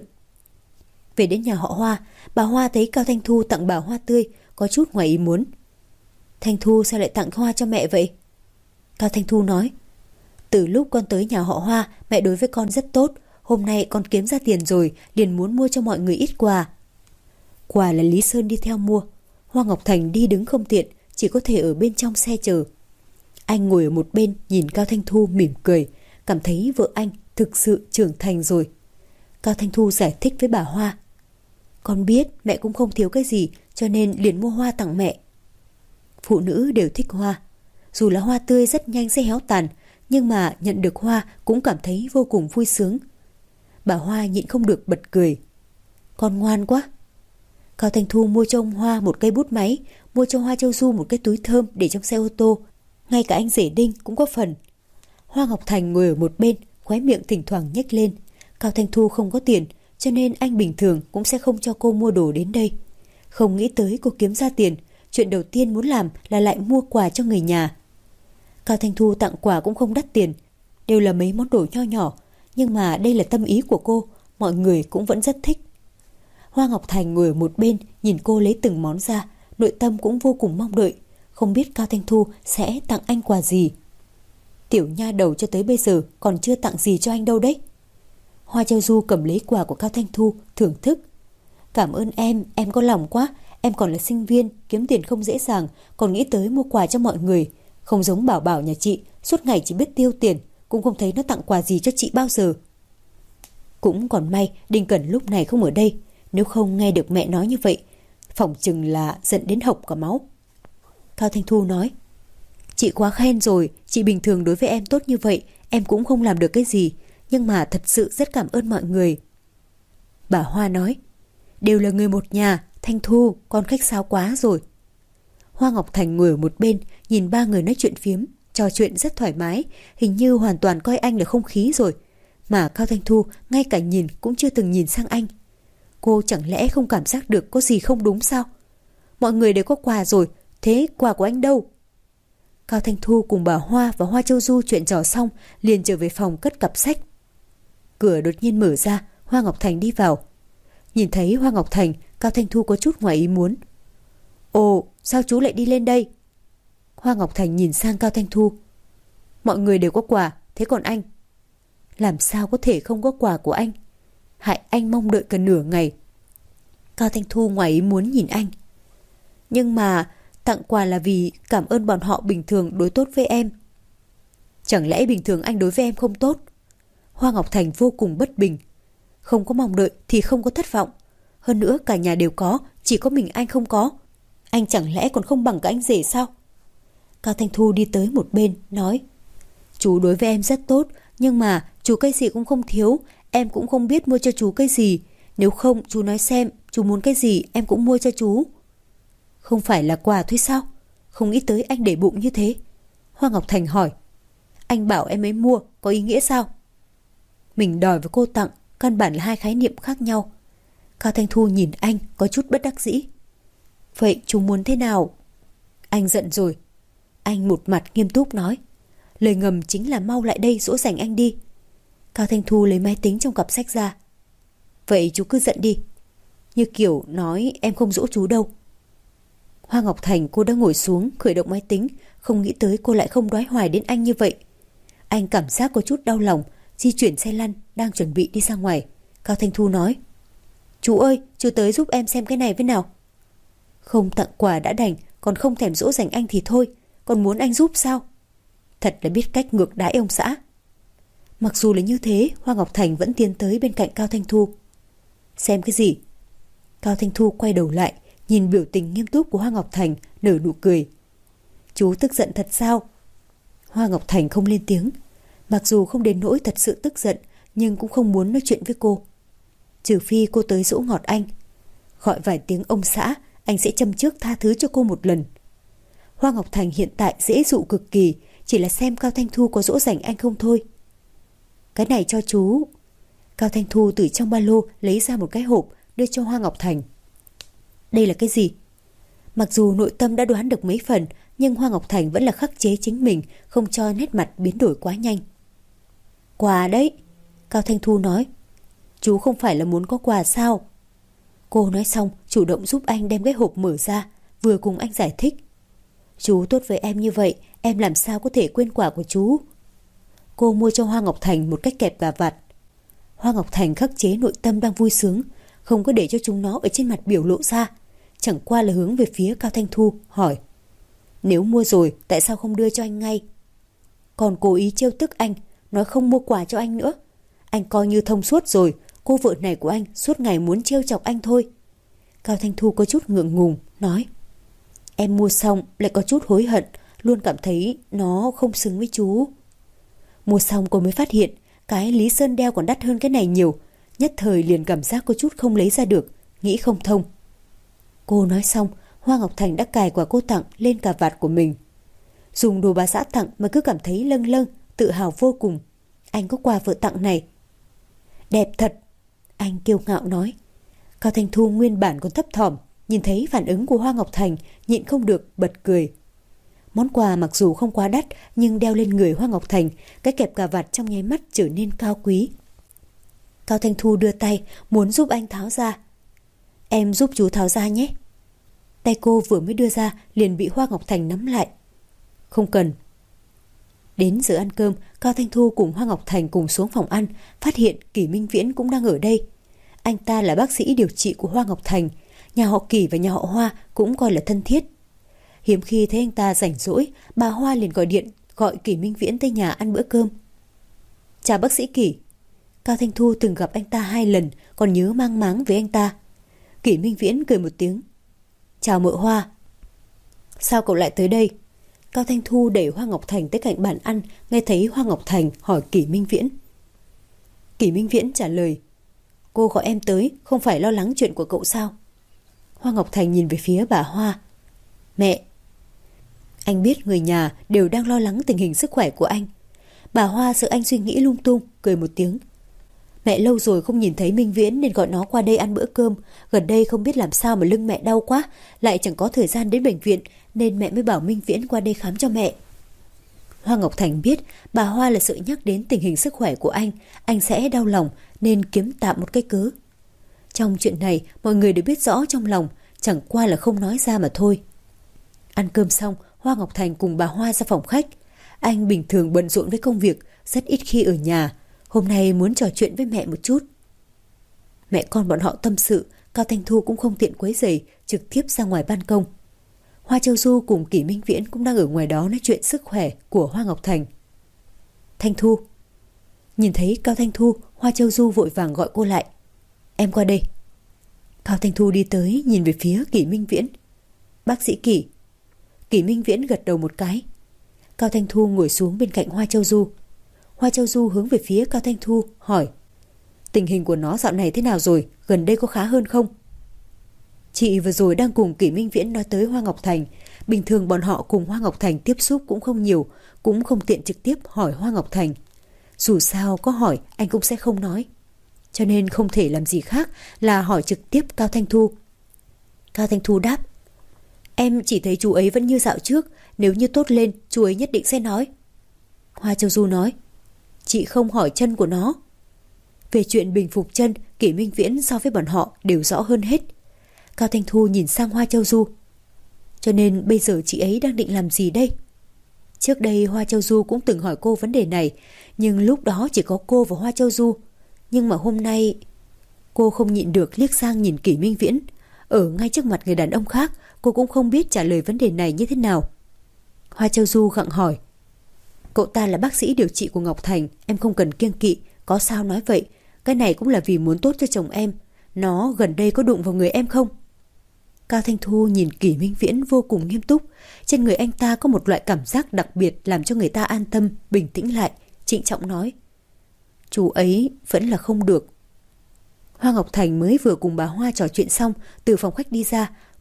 A: Về đến nhà họ Hoa, bà Hoa thấy Cao Thanh Thu tặng bà hoa tươi, có chút ngoài ý muốn. Thanh Thu sao lại tặng hoa cho mẹ vậy? Cao Thanh Thu nói, từ lúc con tới nhà họ Hoa, mẹ đối với con rất tốt. Hôm nay con kiếm ra tiền rồi, liền muốn mua cho mọi người ít quà. Quà là Lý Sơn đi theo mua. Hoa Ngọc Thành đi đứng không tiện, chỉ có thể ở bên trong xe chờ. Anh ngồi ở một bên nhìn Cao Thanh Thu mỉm cười, cảm thấy vợ anh thực sự trưởng thành rồi. Cao Thanh Thu giải thích với bà Hoa, con biết mẹ cũng không thiếu cái gì, cho nên liền mua hoa tặng mẹ. Phụ nữ đều thích hoa. Dù là hoa tươi rất nhanh sẽ héo tàn, nhưng mà nhận được hoa cũng cảm thấy vô cùng vui sướng. Bà Hoa nhịn không được bật cười. Con ngoan quá. Cao Thanh Thu mua cho ông Hoa một cây bút máy, mua cho Hoa Châu Du một cái túi thơm để trong xe ô tô. Ngay cả anh rể Đinh cũng có phần. Hoa Ngọc Thành ngồi ở một bên, khóe miệng thỉnh thoảng nhếch lên. Cao Thanh Thu không có tiền, cho nên anh bình thường cũng sẽ không cho cô mua đồ đến đây. Không nghĩ tới cô kiếm ra tiền, chuyện đầu tiên muốn làm là lại mua quà cho người nhà. Cao Thanh Thu tặng quà cũng không đắt tiền, đều là mấy món đồ nho nhỏ, nhưng mà đây là tâm ý của cô, mọi người cũng vẫn rất thích. Hoa Ngọc Thành ngồi ở một bên nhìn cô lấy từng món ra, nội tâm cũng vô cùng mong đợi, không biết Cao Thanh Thu sẽ tặng anh quà gì. Tiểu nha đầu cho tới bây giờ còn chưa tặng gì cho anh đâu đấy. Hoa Châu Du cầm lấy quà của Cao Thanh Thu, thưởng thức. Cảm ơn em, em có lòng quá, em còn là sinh viên, kiếm tiền không dễ dàng, còn nghĩ tới mua quà cho mọi người. Không giống Bảo Bảo nhà chị, suốt ngày chỉ biết tiêu tiền, cũng không thấy nó tặng quà gì cho chị bao giờ. Cũng còn may Đinh Cẩn lúc này không ở đây, nếu không nghe được mẹ nói như vậy, phỏng chừng là giận đến hộc cả máu. Cao Thanh Thu nói, chị quá khen rồi, chị bình thường đối với em tốt như vậy, em cũng không làm được cái gì, nhưng mà thật sự rất cảm ơn mọi người. Bà Hoa nói, đều là người một nhà, Thanh Thu, con khách sáo quá rồi. Hoa Ngọc Thành ngồi ở một bên, nhìn ba người nói chuyện phiếm, trò chuyện rất thoải mái, hình như hoàn toàn coi anh là không khí rồi. Mà Cao Thanh Thu ngay cả nhìn cũng chưa từng nhìn sang anh. Cô chẳng lẽ không cảm giác được có gì không đúng sao? Mọi người đều có quà rồi, thế quà của anh đâu? Cao Thanh Thu cùng bà Hoa và Hoa Châu Du chuyện trò xong, liền trở về phòng cất cặp sách. Cửa đột nhiên mở ra, Hoa Ngọc Thành đi vào. Nhìn thấy Hoa Ngọc Thành, Cao Thanh Thu có chút ngoài ý muốn. Ồ, sao chú lại đi lên đây? Hoa Ngọc Thành nhìn sang Cao Thanh Thu. Mọi người đều có quà, thế còn anh? Làm sao có thể không có quà của anh? Hại anh mong đợi cả nửa ngày. Cao Thanh Thu ngoài ý muốn nhìn anh. Nhưng mà tặng quà là vì cảm ơn bọn họ bình thường đối tốt với em. Chẳng lẽ bình thường anh đối với em không tốt? Hoa Ngọc Thành vô cùng bất bình. Không có mong đợi thì không có thất vọng. Hơn nữa cả nhà đều có, chỉ có mình anh không có. Anh chẳng lẽ còn không bằng cả anh rể sao? Cao Thanh Thu đi tới một bên, nói, chú đối với em rất tốt, nhưng mà chú cái gì cũng không thiếu, em cũng không biết mua cho chú cái gì. Nếu không chú nói xem, chú muốn cái gì em cũng mua cho chú. Không phải là quà thôi sao? Không nghĩ tới anh để bụng như thế. Hoa Ngọc Thành hỏi, anh bảo em ấy mua, có ý nghĩa sao? Mình đòi với cô tặng, căn bản là hai khái niệm khác nhau. Cao Thanh Thu nhìn anh có chút bất đắc dĩ. Vậy chú muốn thế nào? Anh giận rồi. Anh một mặt nghiêm túc nói, lời ngầm chính là mau lại đây dỗ dành anh đi. Cao Thanh Thu lấy máy tính trong cặp sách ra. Vậy chú cứ giận đi. Như kiểu nói em không dỗ chú đâu. Hoa Ngọc Thành cô đã ngồi xuống khởi động máy tính, không nghĩ tới cô lại không đoái hoài đến anh như vậy. Anh cảm giác có chút đau lòng, di chuyển xe lăn, đang chuẩn bị đi ra ngoài. Cao Thanh Thu nói, chú ơi, chú tới giúp em xem cái này với nào. Không tặng quà đã đành, còn không thèm dỗ dành anh thì thôi, còn muốn anh giúp sao? Thật là biết cách ngược đãi ông xã. Mặc dù là như thế, Hoa Ngọc Thành vẫn tiến tới bên cạnh Cao Thanh Thu. Xem cái gì? Cao Thanh Thu quay đầu lại, nhìn biểu tình nghiêm túc của Hoa Ngọc Thành, nở nụ cười. Chú tức giận thật sao? Hoa Ngọc Thành không lên tiếng. Mặc dù không đến nỗi thật sự tức giận, nhưng cũng không muốn nói chuyện với cô. Trừ phi cô tới dỗ ngọt anh. Gọi vài tiếng ông xã, anh sẽ châm chước tha thứ cho cô một lần. Hoa Ngọc Thành hiện tại dễ dụ cực kỳ, chỉ là xem Cao Thanh Thu có dỗ dành anh không thôi. Cái này cho chú. Cao Thanh Thu từ trong ba lô lấy ra một cái hộp đưa cho Hoa Ngọc Thành. Đây là cái gì? Mặc dù nội tâm đã đoán được mấy phần, nhưng Hoa Ngọc Thành vẫn là khắc chế chính mình, không cho nét mặt biến đổi quá nhanh. Quà đấy, Cao Thanh Thu nói. Chú không phải là muốn có quà sao? Cô nói xong chủ động giúp anh đem cái hộp mở ra, vừa cùng anh giải thích. Chú tốt với em như vậy, em làm sao có thể quên quà của chú. Cô mua cho Hoa Ngọc Thành một cái kẹp cà vạt. Hoa Ngọc Thành khắc chế nội tâm đang vui sướng, không có để cho chúng nó ở trên mặt biểu lộ ra, chẳng qua là hướng về phía Cao Thanh Thu hỏi. Nếu mua rồi tại sao không đưa cho anh ngay? Còn cố ý trêu tức anh, nói không mua quà cho anh nữa. Anh coi như thông suốt rồi, cô vợ này của anh suốt ngày muốn trêu chọc anh thôi. Cao Thanh Thu có chút ngượng ngùng nói. Em mua xong lại có chút hối hận, luôn cảm thấy nó không xứng với chú. Mua xong cô mới phát hiện cái Lý Sơn đeo còn đắt hơn cái này nhiều, nhất thời liền cảm giác có chút không lấy ra được, nghĩ không thông. Cô nói xong, Hoa Ngọc Thành đã cài quà cô tặng lên cà vạt của mình. Dùng đồ bà xã tặng mà cứ cảm thấy lâng lâng, tự hào vô cùng. Anh có quà vợ tặng này. Đẹp thật, anh kiêu ngạo nói. Cao Thanh Thu nguyên bản còn thấp thỏm, nhìn thấy phản ứng của Hoa Ngọc Thành, nhịn không được bật cười. Món quà mặc dù không quá đắt, nhưng đeo lên người Hoa Ngọc Thành, cái kẹp cà vạt trong nháy mắt trở nên cao quý. Cao Thanh Thu đưa tay muốn giúp anh tháo ra. Em giúp chú tháo ra nhé. Tay cô vừa mới đưa ra liền bị Hoa Ngọc Thành nắm lại. Không cần. Đến giờ ăn cơm, Cao Thanh Thu cùng Hoa Ngọc Thành cùng xuống phòng ăn, phát hiện Kỷ Minh Viễn cũng đang ở đây. Anh ta là bác sĩ điều trị của Hoa Ngọc Thành, nhà họ Kỷ và nhà họ Hoa cũng coi là thân thiết. Hiếm khi thấy anh ta rảnh rỗi, bà Hoa liền gọi điện gọi Kỷ Minh Viễn tới nhà ăn bữa cơm. Chào bác sĩ Kỷ. Cao Thanh Thu từng gặp anh ta hai lần, còn nhớ mang máng với anh ta. Kỷ Minh Viễn cười một tiếng. Chào mợ Hoa. Sao cậu lại tới đây? Cao Thanh Thu đẩy Hoa Ngọc Thành tới cạnh bàn ăn, nghe thấy Hoa Ngọc Thành hỏi Kỷ Minh Viễn. Kỷ Minh Viễn trả lời. Cô gọi em tới, không phải lo lắng chuyện của cậu sao? Hoa Ngọc Thành nhìn về phía bà Hoa. Mẹ. Anh biết người nhà đều đang lo lắng tình hình sức khỏe của anh. Bà Hoa sợ anh suy nghĩ lung tung, cười một tiếng. Mẹ lâu rồi không nhìn thấy Minh Viễn nên gọi nó qua đây ăn bữa cơm. Gần đây không biết làm sao mà lưng mẹ đau quá, lại chẳng có thời gian đến bệnh viện, nên mẹ mới bảo Minh Viễn qua đây khám cho mẹ. Hoa Ngọc Thành biết bà Hoa là sợ nhắc đến tình hình sức khỏe của anh, anh sẽ đau lòng nên kiếm tạm một cái cớ. Trong chuyện này mọi người đều biết rõ trong lòng, chẳng qua là không nói ra mà thôi. Ăn cơm xong, Hoa Ngọc Thành cùng bà Hoa ra phòng khách. Anh bình thường bận rộn với công việc, rất ít khi ở nhà. Hôm nay muốn trò chuyện với mẹ một chút. Mẹ con bọn họ tâm sự, Cao Thanh Thu cũng không tiện quấy rầy, trực tiếp ra ngoài ban công. Hoa Châu Du cùng Kỷ Minh Viễn cũng đang ở ngoài đó nói chuyện sức khỏe của Hoa Ngọc Thành. Thanh Thu. Nhìn thấy Cao Thanh Thu, Hoa Châu Du vội vàng gọi cô lại. Em qua đây. Cao Thanh Thu đi tới nhìn về phía Kỷ Minh Viễn. Bác sĩ Kỷ. Kỷ Minh Viễn gật đầu một cái. Cao Thanh Thu ngồi xuống bên cạnh Hoa Châu Du. Hoa Châu Du hướng về phía Cao Thanh Thu hỏi. Tình hình của nó dạo này thế nào rồi? Gần đây có khá hơn không? Chị vừa rồi đang cùng Kỷ Minh Viễn nói tới Hoa Ngọc Thành. Bình thường bọn họ cùng Hoa Ngọc Thành tiếp xúc cũng không nhiều, cũng không tiện trực tiếp hỏi Hoa Ngọc Thành. Dù sao có hỏi anh cũng sẽ không nói, cho nên không thể làm gì khác là hỏi trực tiếp Cao Thanh Thu. Cao Thanh Thu đáp. Em chỉ thấy chú ấy vẫn như dạo trước, nếu như tốt lên chú ấy nhất định sẽ nói. Hoa Châu Du nói. Chị không hỏi chân của nó. Về chuyện bình phục chân, Kỷ Minh Viễn so với bọn họ đều rõ hơn hết. Cao Thanh Thu nhìn sang Hoa Châu Du. Cho nên bây giờ chị ấy đang định làm gì đây? Trước đây Hoa Châu Du cũng từng hỏi cô vấn đề này, nhưng lúc đó chỉ có cô và Hoa Châu Du. Nhưng mà hôm nay cô không nhịn được liếc sang nhìn Kỷ Minh Viễn. Ở ngay trước mặt người đàn ông khác, cô cũng không biết trả lời vấn đề này như thế nào. Hoa Châu Du gặng hỏi. Cậu ta là bác sĩ điều trị của Ngọc Thành, em không cần kiêng kỵ, có sao nói vậy. Cái này cũng là vì muốn tốt cho chồng em. Nó gần đây có đụng vào người em không? Cao Thanh Thu nhìn Kỷ Minh Viễn vô cùng nghiêm túc. Trên người anh ta có một loại cảm giác đặc biệt làm cho người ta an tâm, bình tĩnh lại, trịnh trọng nói. Chú ấy vẫn là không được. Hoa Ngọc Thành mới vừa cùng bà Hoa trò chuyện xong, từ phòng khách đi ra,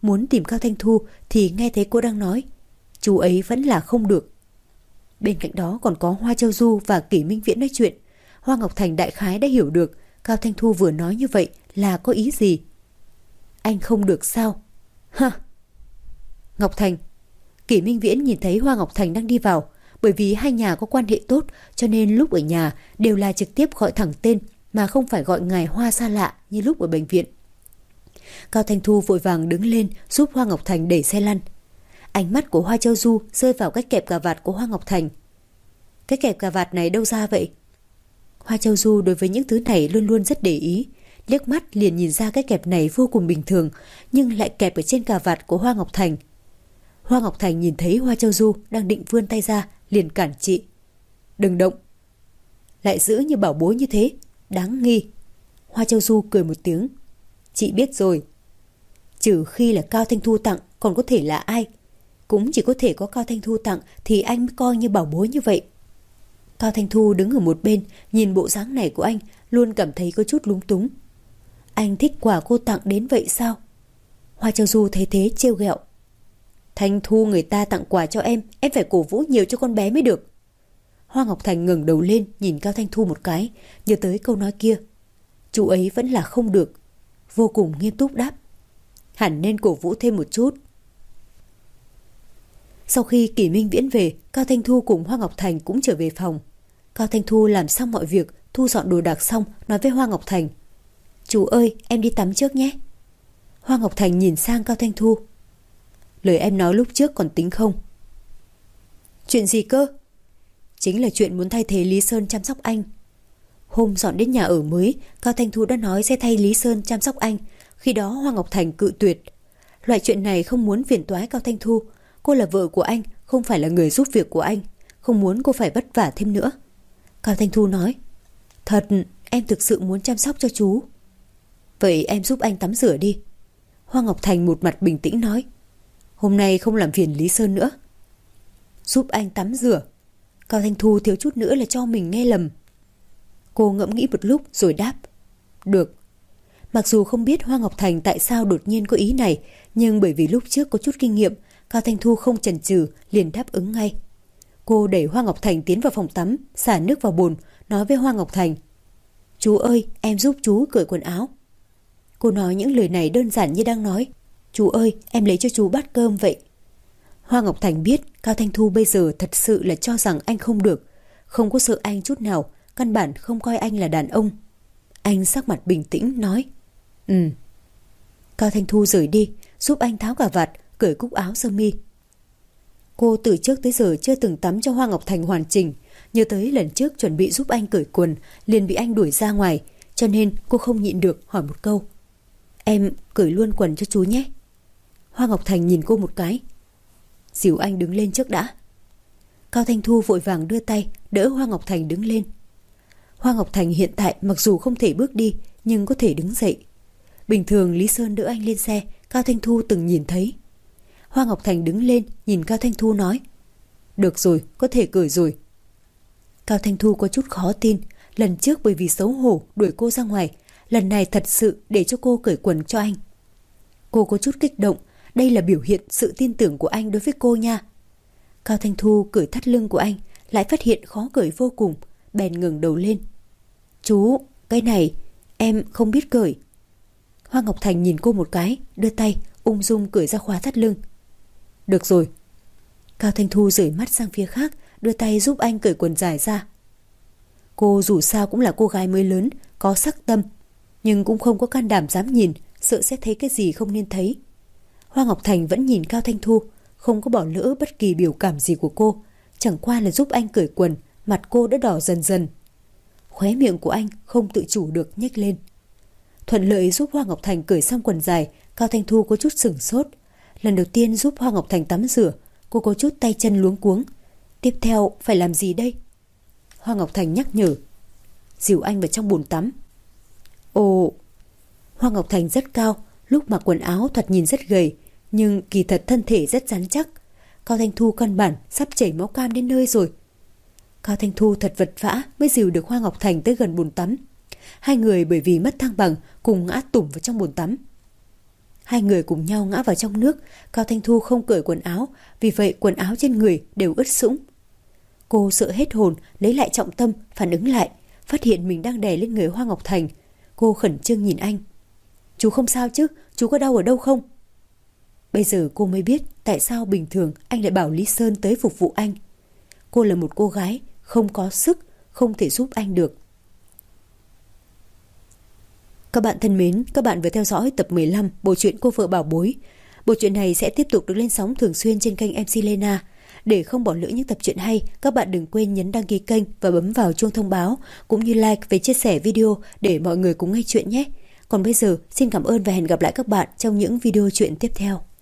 A: muốn tìm Cao Thanh Thu thì nghe thấy cô đang nói chú ấy vẫn là không được. Bên cạnh đó còn có Hoa Châu Du và Kỷ Minh Viễn nói chuyện. Hoa Ngọc Thành đại khái đã hiểu được Cao Thanh Thu vừa nói như vậy là có ý gì. Anh không được sao? Ha! Ngọc Thành. Kỷ Minh Viễn nhìn thấy Hoa Ngọc Thành đang đi vào. Bởi vì hai nhà có quan hệ tốt cho nên lúc ở nhà đều là trực tiếp gọi thẳng tên mà không phải gọi ngài Hoa xa lạ như lúc ở bệnh viện. Cao Thanh Thu vội vàng đứng lên giúp Hoa Ngọc Thành đẩy xe lăn. Ánh mắt của Hoa Châu Du rơi vào cái kẹp cà vạt của Hoa Ngọc Thành. Cái kẹp cà vạt này đâu ra vậy? Hoa Châu Du đối với những thứ này luôn luôn rất để ý. Liếc mắt liền nhìn ra cái kẹp này vô cùng bình thường nhưng lại kẹp ở trên cà vạt của Hoa Ngọc Thành. Hoa Ngọc Thành nhìn thấy Hoa Châu Du đang định vươn tay ra liền cản chị. Đừng động. Lại giữ như bảo bối như thế, đáng nghi. Hoa Châu Du cười một tiếng. Chị biết rồi. Trừ khi là Cao Thanh Thu tặng, còn có thể là ai? Cũng chỉ có thể có Cao Thanh Thu tặng thì anh mới coi như bảo bối như vậy. Cao Thanh Thu đứng ở một bên, nhìn bộ dáng này của anh luôn cảm thấy có chút lúng túng. Anh thích quà cô tặng đến vậy sao? Hoa Châu Du thấy thế trêu ghẹo. Thanh Thu người ta tặng quà cho em, em phải cổ vũ nhiều cho con bé mới được. Hoa Ngọc Thành ngẩng đầu lên nhìn Cao Thanh Thu một cái, nhớ tới câu nói kia. Chú ấy vẫn là không được. Vô cùng nghiêm túc đáp. Hẳn nên cổ vũ thêm một chút. Sau khi Kỷ Minh Viễn về, Cao Thanh Thu cùng Hoa Ngọc Thành cũng trở về phòng. Cao Thanh Thu làm xong mọi việc, thu dọn đồ đạc xong, nói với Hoa Ngọc Thành. Chú ơi, em đi tắm trước nhé. Hoa Ngọc Thành nhìn sang Cao Thanh Thu. Lời em nói lúc trước còn tính không? Chuyện gì cơ? Chính là chuyện muốn thay thế Lý Sơn chăm sóc anh. Hôm dọn đến nhà ở mới, Cao Thanh Thu đã nói sẽ thay Lý Sơn chăm sóc anh. Khi đó Hoa Ngọc Thành cự tuyệt. Loại chuyện này không muốn phiền toái Cao Thanh Thu. Cô là vợ của anh, không phải là người giúp việc của anh. Không muốn cô phải vất vả thêm nữa. Cao Thanh Thu nói. Thật, em thực sự muốn chăm sóc cho chú. Vậy em giúp anh tắm rửa đi. Hoa Ngọc Thành một mặt bình tĩnh nói. Hôm nay không làm phiền Lý Sơn nữa. Giúp anh tắm rửa. Cao Thanh Thu thiếu chút nữa là cho mình nghe lầm. Cô ngẫm nghĩ một lúc rồi đáp. Được. Mặc dù không biết Hoa Ngọc Thành tại sao đột nhiên có ý này, nhưng bởi vì lúc trước có chút kinh nghiệm, Cao Thanh Thu không chần chừ liền đáp ứng ngay. Cô đẩy Hoa Ngọc Thành tiến vào phòng tắm, xả nước vào bồn, nói với Hoa Ngọc Thành. Chú ơi, em giúp chú cởi quần áo. Cô nói những lời này đơn giản như đang nói. Chú ơi, em lấy cho chú bát cơm vậy. Hoa Ngọc Thành biết Cao Thanh Thu bây giờ thật sự là cho rằng anh không được. Không có sợ anh chút nào, căn bản không coi anh là đàn ông. Anh sắc mặt bình tĩnh nói. Ừ. Cao Thanh Thu rời đi, giúp anh tháo cà vạt, cởi cúc áo sơ mi. Cô từ trước tới giờ chưa từng tắm cho Hoa Ngọc Thành hoàn chỉnh. Nhớ tới lần trước chuẩn bị giúp anh cởi quần, liền bị anh đuổi ra ngoài, cho nên cô không nhịn được hỏi một câu. Em cởi luôn quần cho chú nhé. Hoa Ngọc Thành nhìn cô một cái. Dìu anh đứng lên trước đã. Cao Thanh Thu vội vàng đưa tay đỡ Hoa Ngọc Thành đứng lên. Hoa Ngọc Thành hiện tại mặc dù không thể bước đi nhưng có thể đứng dậy. Bình thường Lý Sơn đỡ anh lên xe, Cao Thanh Thu từng nhìn thấy. Hoa Ngọc Thành đứng lên nhìn Cao Thanh Thu nói. Được rồi, có thể cởi rồi. Cao Thanh Thu có chút khó tin. Lần trước bởi vì xấu hổ đuổi cô ra ngoài, lần này thật sự để cho cô cởi quần cho anh. Cô có chút kích động. Đây là biểu hiện sự tin tưởng của anh đối với cô nha. Cao Thanh Thu cởi thắt lưng của anh, lại phát hiện khó cởi vô cùng, bèn ngẩng đầu lên. Chú, cái này em không biết cởi. Hoa Ngọc Thành nhìn cô một cái, đưa tay ung dung cởi ra khóa thắt lưng. Được rồi. Cao Thanh Thu rời mắt sang phía khác, đưa tay giúp anh cởi quần dài ra. Cô dù sao cũng là cô gái mới lớn, có sắc tâm, nhưng cũng không có can đảm dám nhìn, sợ sẽ thấy cái gì không nên thấy. Hoa Ngọc Thành vẫn nhìn Cao Thanh Thu, không có bỏ lỡ bất kỳ biểu cảm gì của cô, chẳng qua là giúp anh cởi quần, mặt cô đã đỏ dần dần. Khóe miệng của anh không tự chủ được nhếch lên. Thuận lợi giúp Hoa Ngọc Thành cởi xong quần dài, Cao Thanh Thu có chút sửng sốt. Lần đầu tiên giúp Hoa Ngọc Thành tắm rửa, cô có chút tay chân luống cuống. Tiếp theo phải làm gì đây? Hoa Ngọc Thành nhắc nhở. Dìu anh vào trong bồn tắm. Ồ! Hoa Ngọc Thành rất cao, lúc mặc quần áo thoạt nhìn rất gầy, nhưng kỳ thật thân thể rất rắn chắc. Cao Thanh Thu căn bản sắp chảy máu cam đến nơi rồi. Cao Thanh Thu thật vật vã mới dìu được Hoa Ngọc Thành tới gần bồn tắm. Hai người bởi vì mất thăng bằng cùng ngã tủm vào trong bồn tắm. Hai người cùng nhau ngã vào trong nước. Cao Thanh Thu không cởi quần áo, vì vậy quần áo trên người đều ướt sũng. Cô sợ hết hồn, lấy lại trọng tâm, phản ứng lại, phát hiện mình đang đè lên người Hoa Ngọc Thành. Cô khẩn trương nhìn anh. Chú không sao chứ? Chú có đau ở đâu không? Bây giờ cô mới biết tại sao bình thường anh lại bảo Lý Sơn tới phục vụ anh. Cô là một cô gái, không có sức, không thể giúp anh được. Các bạn thân mến, các bạn vừa theo dõi tập mười lăm bộ truyện Cô Vợ Bảo Bối. Bộ truyện này sẽ tiếp tục được lên sóng thường xuyên trên kênh em xê Lena. Để không bỏ lỡ những tập truyện hay, các bạn đừng quên nhấn đăng ký kênh và bấm vào chuông thông báo, cũng như like và chia sẻ video để mọi người cùng nghe chuyện nhé. Còn bây giờ, xin cảm ơn và hẹn gặp lại các bạn trong những video truyện tiếp theo.